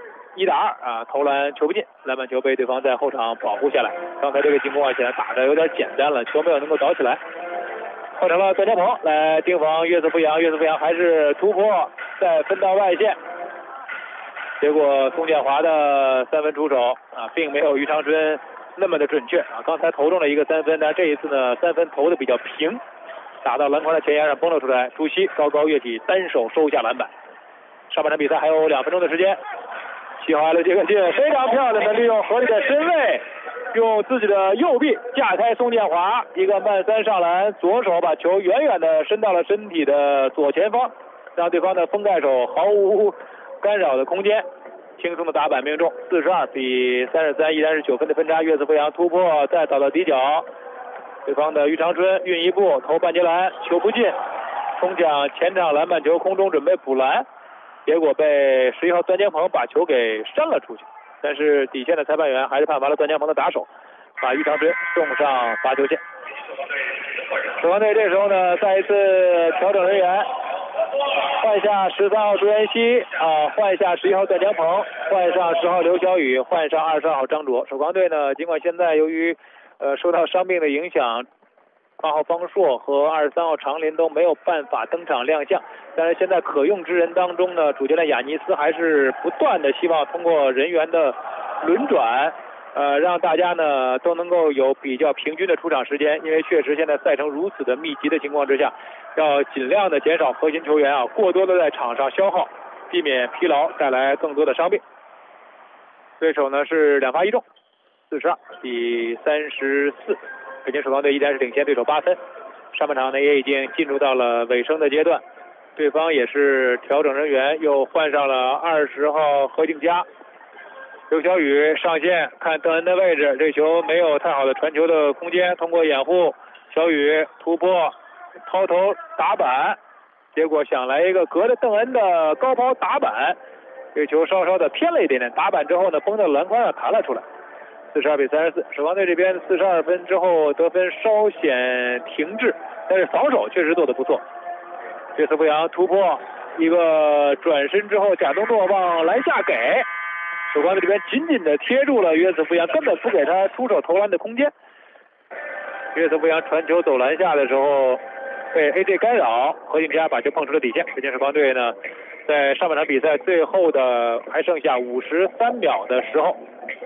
1打2投篮球不进，篮板球被对方在后场保护下来。刚才这个进攻显然打得有点简单了，球没有能够倒起来，换成了段嘉鹏来盯防约瑟夫杨，约瑟夫杨还是突破再分到外线，结果宋建华的3分出手并没有于长春那么的准确刚才投中了一个3分，但这一次呢3分投的比较平，打到篮筐的前沿上崩了出来，朱熹高高跃起，单手收下篮板。上半场比赛还有2分钟的时间，7号艾勒接个进，非常漂亮的利用合理的身位，用自己的右臂架开宋建华，一个慢3上篮，左手把球远远的伸到了身体的左前方，让对方的封盖手毫无干扰的空间，轻松的打板命中，42比33，依然是9分的分差。约瑟夫杨突破再倒到底角，对方的于长春运一步投半截篮，球不进，冲抢前场篮板球，空中准备补篮，结果被11号段嘉鹏把球给扇了出去，但是底线的裁判员还是判罚了段嘉鹏的打手，把于长春送上罚球线。首钢队这时候呢再一次调整人员，换下13号朱彦西换下11号段嘉鹏，换上10号刘晓宇，换上22号张卓。首钢队呢尽管现在由于受到伤病的影响，8号方硕和23号常林都没有办法登场亮相，但是现在可用之人当中呢，主教练雅尼斯还是不断的希望通过人员的轮转让大家呢都能够有比较平均的出场时间，因为确实现在赛程如此的密集的情况之下，要尽量的减少核心球员过多的在场上消耗，避免疲劳带来更多的伤病。对手呢是2罚1中，42比34，北京首钢队依然是领先对手8分。上半场呢也已经进入到了尾声的阶段，对方也是调整人员，又换上了20号何敬佳。刘晓宇上线看邓恩的位置，这球没有太好的传球的空间，通过掩护，小宇突破抛投打板，结果想来一个隔着邓恩的高抛打板，这球稍稍的偏了一点点，打板之后呢崩到篮筐上弹了出来。42比34，首钢队这边42分之后得分稍显停滞，但是防守确实做得不错。约瑟夫杨突破一个转身之后假动作往篮下给，首钢队这边紧紧的贴住了约瑟夫杨，根本不给他出手投篮的空间。约瑟夫杨传球走篮下的时候被 AJ 干扰，何敬佳把球碰出了底线。北京首钢队呢在上半场比赛最后的还剩下53秒的时候，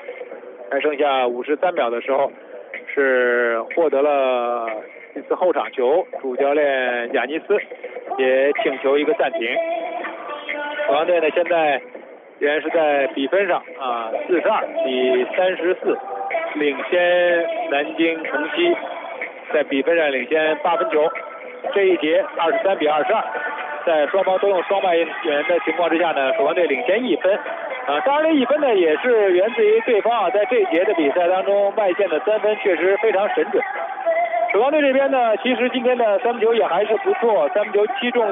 是获得了一次后场球，主教练雅尼斯也请求一个暂停。 首钢队呢现在仍然是在比分上42比34领先南京同曦，在比分上领先8分球。这一节23比22，在双方都用双外援的情况之下呢，首钢队领先1分。当然这1分呢也是源自于对方在这一节的比赛当中外线的3分确实非常神准。首钢队这边呢，其实今天的三分球也还是不错，三分球7中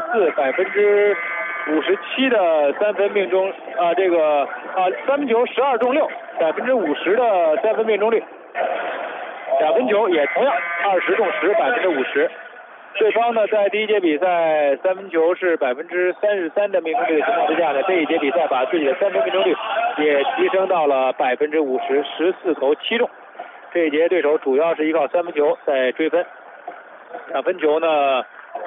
4，57%的三分命中，三分球12中6，50%的三分命中率。两分球也同样20中10，50%。对方呢，在第一节比赛三分球是33%的命中率的情况之下呢，这一节比赛把自己的三分命中率也提升到了50%，14投7中。这一节对手主要是依靠三分球在追分，两分球呢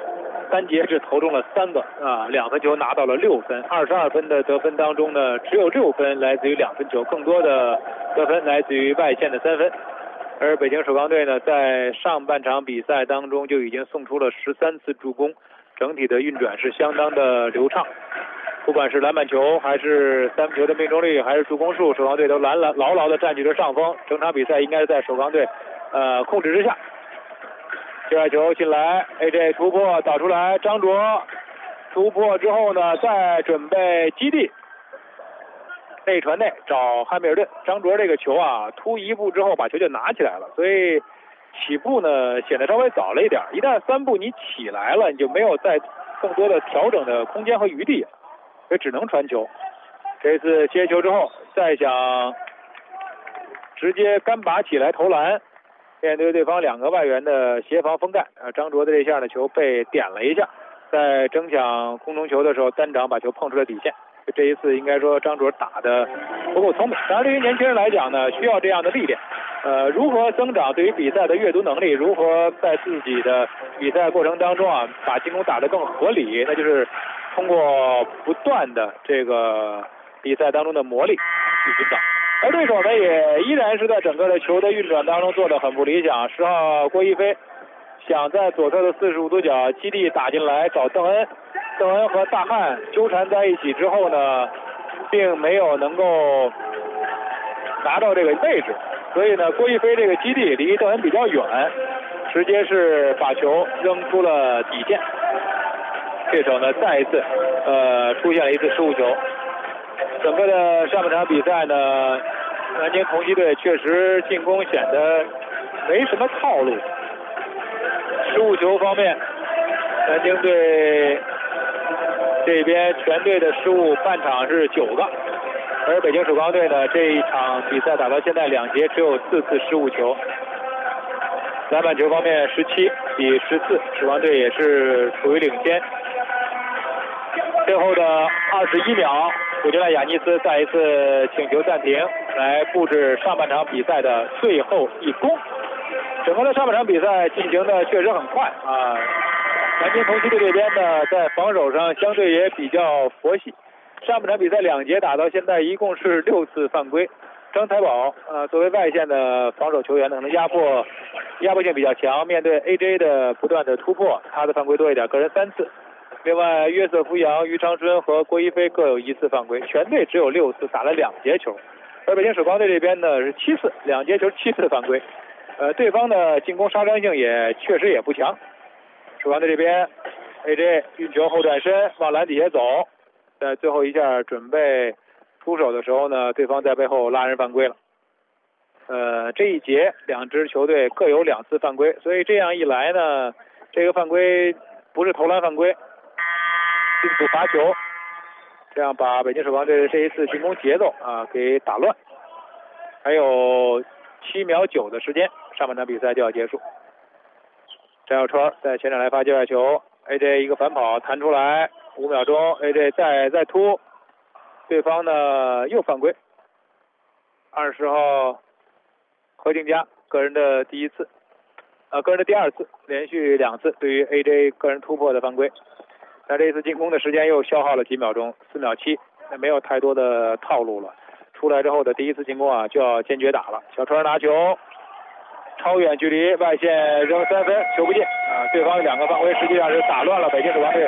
3节只投中了3个两分球拿到了6分，22分的得分当中呢，只有6分来自于两分球，更多的得分来自于外线的3分。而北京首钢队呢，在上半场比赛当中就已经送出了13次助攻，整体的运转是相当的流畅。不管是篮板球还是三分球的命中率还是助攻数，首钢队都牢牢的占据着上风。整场比赛应该是在首钢队控制之下。接下球进来 ，AJ 突破导出来，张卓突破之后呢，再准备基地内传内找汉密尔顿。张卓这个球突一步之后把球就拿起来了，所以起步呢显得稍微早了一点。一旦3步你起来了，你就没有再更多的调整的空间和余地，所以只能传球。这次接球之后再想直接干拔起来投篮，面对对方2个外援的协防封盖，张卓的这下的球被点了一下，在争抢空中球的时候单掌把球碰出了底线。这一次应该说张卓打的不够聪明，当然对于年轻人来讲呢，需要这样的历练。如何增长对于比赛的阅读能力，如何在自己的比赛过程当中把进攻打得更合理，那就是通过不断的这个比赛当中的磨砺去寻找。而对手呢也依然是在整个的球的运转当中做得很不理想。10号郭一飞想在左侧的45度角基地打进来找邓恩，邓恩和大汉纠缠在一起之后呢，并没有能够拿到这个位置，所以呢郭一飞这个基地离邓恩比较远，直接是把球扔出了底线。对手呢再一次出现了一次失误球。整个的上半场比赛呢，南京同曦队确实进攻显得没什么套路。失误球方面，南京队这边全队的失误半场是9个，而北京首钢队呢这一场比赛打到现在2节只有4次失误球。篮板球方面17比14，首钢队也是处于领先。最后的21秒，古杰拉雅尼斯再一次请求暂停，来布置上半场比赛的最后一攻。整个的上半场比赛进行的确实很快南京同曦队这边呢，在防守上相对也比较佛系。上半场比赛2节打到现在一共是6次犯规。张财宝作为外线的防守球员呢，可能压迫性比较强，面对 AJ 的不断的突破，他的犯规多一点，个人3次。另外约瑟夫杨、于长春和郭一飞各有1次犯规，全队只有6次，打了2节球。而北京首钢队这边呢是7次，2节球7次犯规。对方的进攻杀伤性也确实也不强。首钢队这边 AJ 运球后转身往篮底下走，在最后一下准备出手的时候呢，对方在背后拉人犯规了。这一节2支球队各有2次犯规，所以这样一来呢，这个犯规不是投篮犯规，进步罚球，这样把北京首钢队这一次进攻节奏给打乱。还有7秒9的时间，上半场比赛就要结束。张小川在前场来发界外球 ，AJ 一个反跑弹出来，5秒钟 ，AJ 再突，对方呢又犯规。20号何静佳个人的第2次，连续2次对于 AJ 个人突破的犯规。那这一次进攻的时间又消耗了几秒钟，4秒7，没有太多的套路了。出来之后的第1次进攻就要坚决打了。小川拿球，超远距离外线扔3分，球不进对方2个犯规实际上是打乱了北京首钢队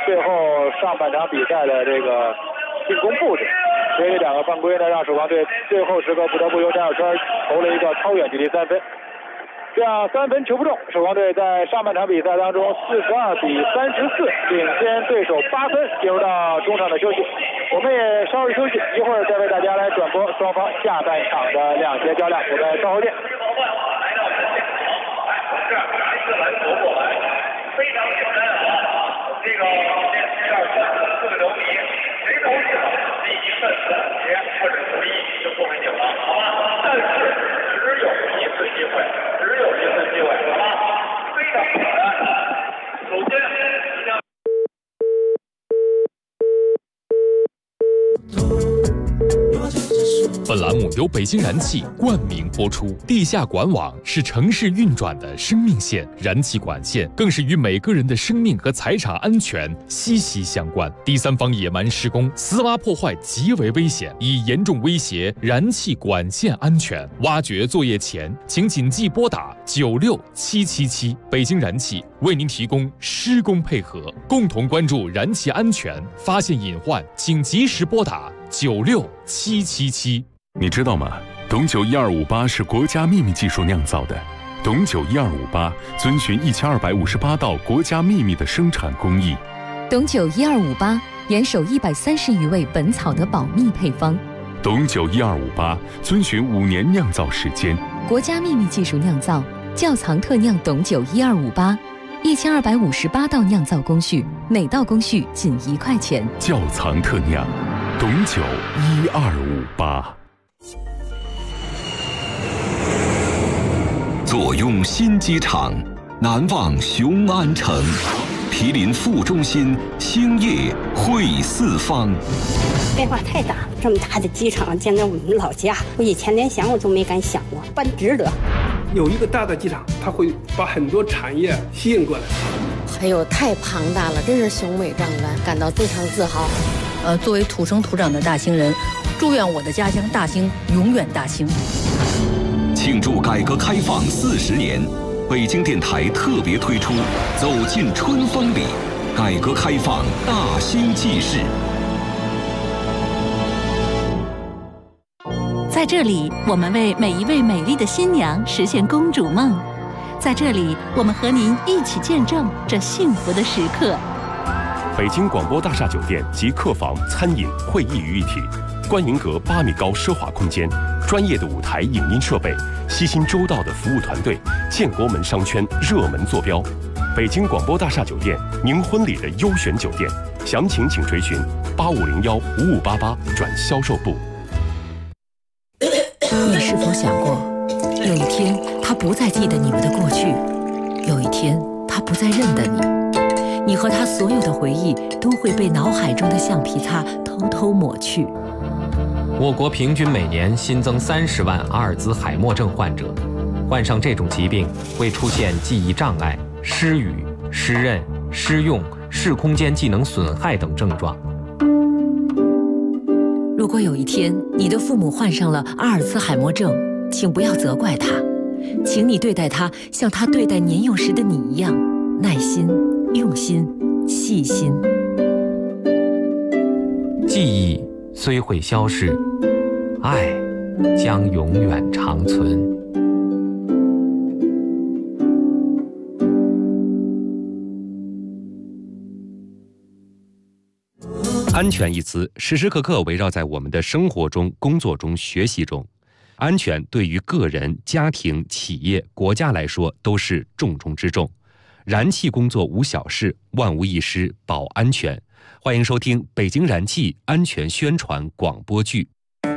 最后上半场比赛的这个进攻布置。所以2个犯规呢，让首钢队最后时刻不得不由张小川投了一个超远距离3分。这样3分球不中，首钢队在上半场比赛当中42比34领先对手8分，进入到中场的休息。我们也稍事休息，一会儿再为大家来转播双方下半场的2节较量，我们稍后见。非常简单啊，这个4个球迷，谁都是进行的4节或者球1就不很久了，好吧？但是只有一次机会，好吧？非常简单。首先， 本栏目由北京燃气冠名播出。地下管网是城市运转的生命线，燃气管线更是与每个人的生命和财产安全息息相关。第三方野蛮施工、私挖破坏极为危险，已严重威胁燃气管线安全。挖掘作业前，请谨记拨打96777。北京燃气为您提供施工配合，共同关注燃气安全，发现隐患，请及时拨打96777。 你知道吗？董酒1258是国家秘密技术酿造的。董酒1258遵循1258道国家秘密的生产工艺。 董酒1258严守130余味本草的保密配方。 董酒1258遵循5年酿造时间。 国家秘密技术酿造，窖藏特酿董酒1258，1258道酿造工序，每道工序仅1块钱。 窖藏特酿，董酒1258。 坐拥新机场，难忘雄安城。毗邻副中心，兴业汇四方。 变化太大了，这么大的机场建在我们老家，我以前连想我都没敢想过，办值得。 有一个大的机场，它会把很多产业吸引过来。 哎呦，太庞大了，真是雄伟壮观，感到非常自豪。 作为土生土长的大兴人，祝愿我的家乡大兴永远大兴。 庆祝改革开放40年，北京电台特别推出《走进春风里》，改革开放大兴纪事。 在这里，我们为每一位美丽的新娘实现公主梦。在这里，我们和您一起见证这幸福的时刻。 北京广播大厦酒店集客房、餐饮、会议于一体，观云阁8米高奢华空间，专业的舞台影音设备，悉心周到的服务团队，建国门商圈热门坐标。北京广播大厦酒店，您婚礼的优选酒店，详情请垂询8501-5588转销售部。 你是否想过，有一天他不再记得你们的过去，有一天他不再认得你，你和他所有的回忆都会被脑海中的橡皮擦偷偷抹去。 我国平均每年新增30万阿尔兹海默症患者，患上这种疾病会出现记忆障碍、失语、失认、失用、视空间技能损害等症状。 如果有一天你的父母患上了阿尔兹海默症，请不要责怪他，请你对待他像他对待年幼时的你一样，耐心、用心、细心。 记忆虽会消逝，爱将永远长存。 安全一词时时刻刻围绕在我们的生活中、工作中、学习中。安全对于个人、家庭、企业、国家来说都是重中之重。燃气工作无小事，万无一失保安全。欢迎收听北京燃气安全宣传广播剧。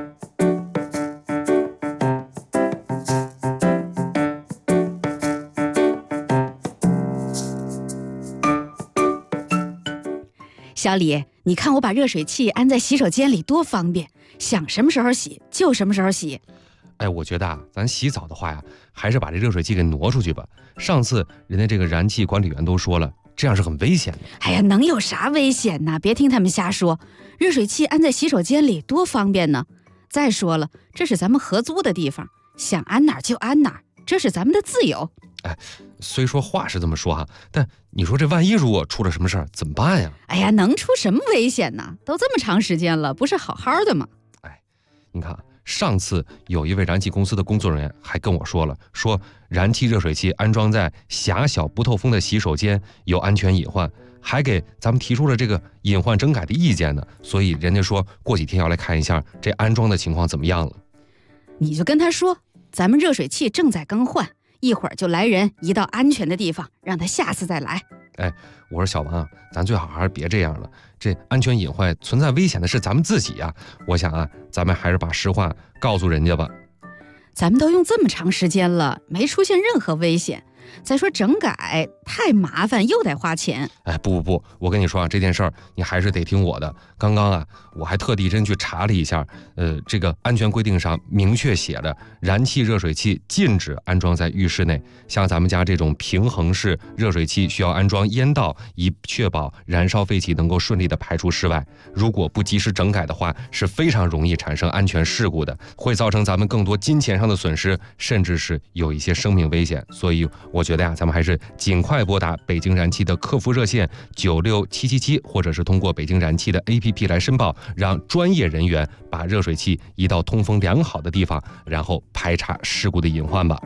小李，你看我把热水器安在洗手间里多方便，想什么时候洗就什么时候洗。 哎，我觉得啊，咱洗澡的话呀，还是把这热水器给挪出去吧。上次人家这个燃气管理员都说了，这样是很危险的。 哎呀，能有啥危险呢？别听他们瞎说，热水器安在洗手间里多方便呢。再说了，这是咱们合租的地方，想安哪儿就安哪儿，这是咱们的自由。 虽说话是这么说哈，但你说这万一如果出了什么事儿怎么办呀？ 哎呀，能出什么危险呢？都这么长时间了，不是好好的吗？ 你看，上次有一位燃气公司的工作人员还跟我说了，说燃气热水器安装在狭小不透风的洗手间有安全隐患，还给咱们提出了这个隐患整改的意见呢。所以人家说过几天要来看一下这安装的情况怎么样了。 你就跟他说，咱们热水器正在更换，一会儿就来人移到安全的地方，让他下次再来。 我说小王啊，咱最好还是别这样了，这安全隐患存在危险的是咱们自己啊。我想啊，咱们还是把实话告诉人家吧。 咱们都用这么长时间了，没出现任何危险。再说整改太麻烦，又得花钱。 不，我跟你说啊，这件事儿你还是得听我的。刚刚啊，我还特地真去查了一下，这个安全规定上明确写了，燃气热水器禁止安装在浴室内。像咱们家这种平衡式热水器需要安装烟道，以确保燃烧废气能够顺利的排出室外。如果不及时整改的话，是非常容易产生安全事故的，会造成咱们更多金钱上的损失，甚至是有一些生命危险。所以我觉得呀，咱们还是尽快拨打北京燃气的客服热线96777，或者是通过北京燃气的 APP 来申报，让专业人员把热水器移到通风良好的地方，然后排查事故的隐患吧。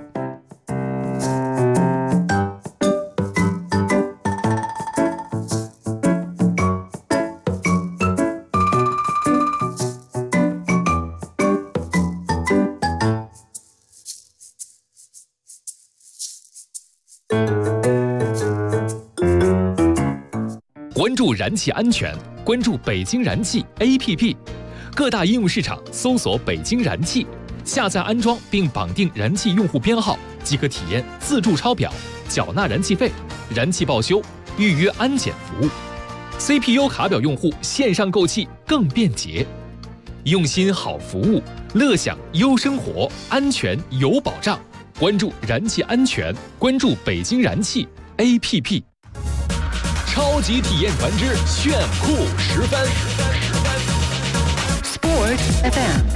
关注燃气安全，关注北京燃气 APP， 各大应用市场搜索北京燃气，下载安装并绑定燃气用户编号，即可体验自助抄表、缴纳燃气费、燃气报修、预约安检服务。CPU 卡表用户线上购气更便捷，用心好服务，乐享优生活，安全有保障。关注燃气安全，关注北京燃气 APP。超级体验团之炫酷10分。 Sport FM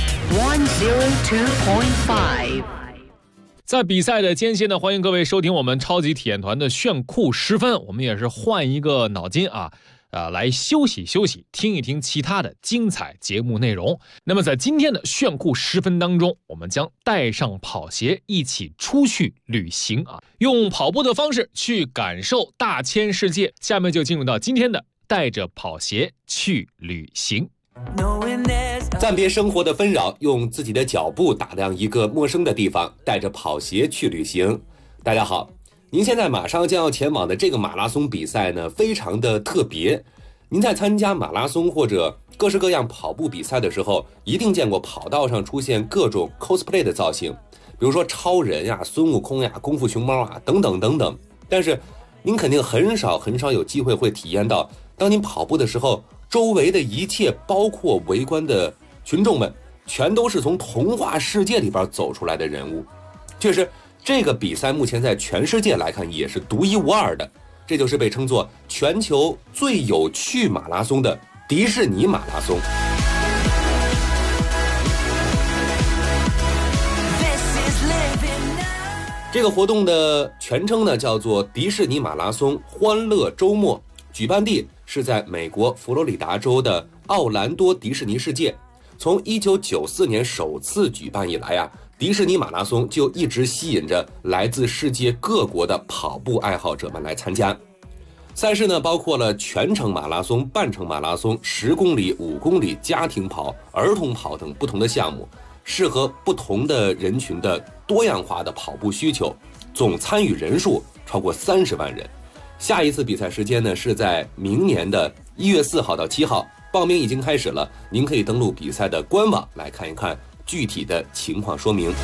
102.5。 在比赛的间隙呢，欢迎各位收听我们超级体验团的炫酷10分。我们也是换一个脑筋啊，来休息休息，听一听其他的精彩节目内容。那么在今天的炫酷10分当中，我们将带上跑鞋一起出去旅行啊，用跑步的方式去感受大千世界。下面就进入到今天的带着跑鞋去旅行。 暂别生活的纷扰，用自己的脚步打量一个陌生的地方，带着跑鞋去旅行。大家好，您现在马上将要前往的这个马拉松比赛呢，非常的特别。您在参加马拉松或者各式各样跑步比赛的时候，一定见过跑道上出现各种 cosplay 的造型，比如说超人呀、孙悟空呀、功夫熊猫啊等等等等。但是您肯定很少有机会会体验到，当您跑步的时候，周围的一切，包括围观的群众们，全都是从童话世界里边走出来的人物。确实，这个比赛目前在全世界来看也是独一无二的，这就是被称作全球最有趣马拉松的迪士尼马拉松。这个活动的全称呢叫做迪士尼马拉松欢乐周末，举办地是在美国佛罗里达州的奥兰多迪士尼世界。从1994年首次举办以来啊，迪士尼马拉松就一直吸引着来自世界各国的跑步爱好者们来参加。赛事呢包括了全程马拉松、半程马拉松、10公里、5公里、家庭跑、儿童跑等不同的项目，适合不同的人群的多样化的跑步需求，总参与人数超过30万人。下一次比赛时间呢是在明年的1月4号到7号，报名已经开始了，您可以登录比赛的官网来看一看具体的情况说明。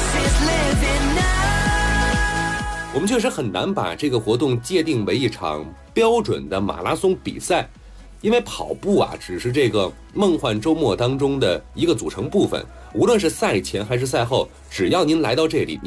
我们确实很难把这个活动界定为一场标准的马拉松比赛，因为跑步啊只是这个梦幻周末当中的一个组成部分，无论是赛前还是赛后，只要您来到这里，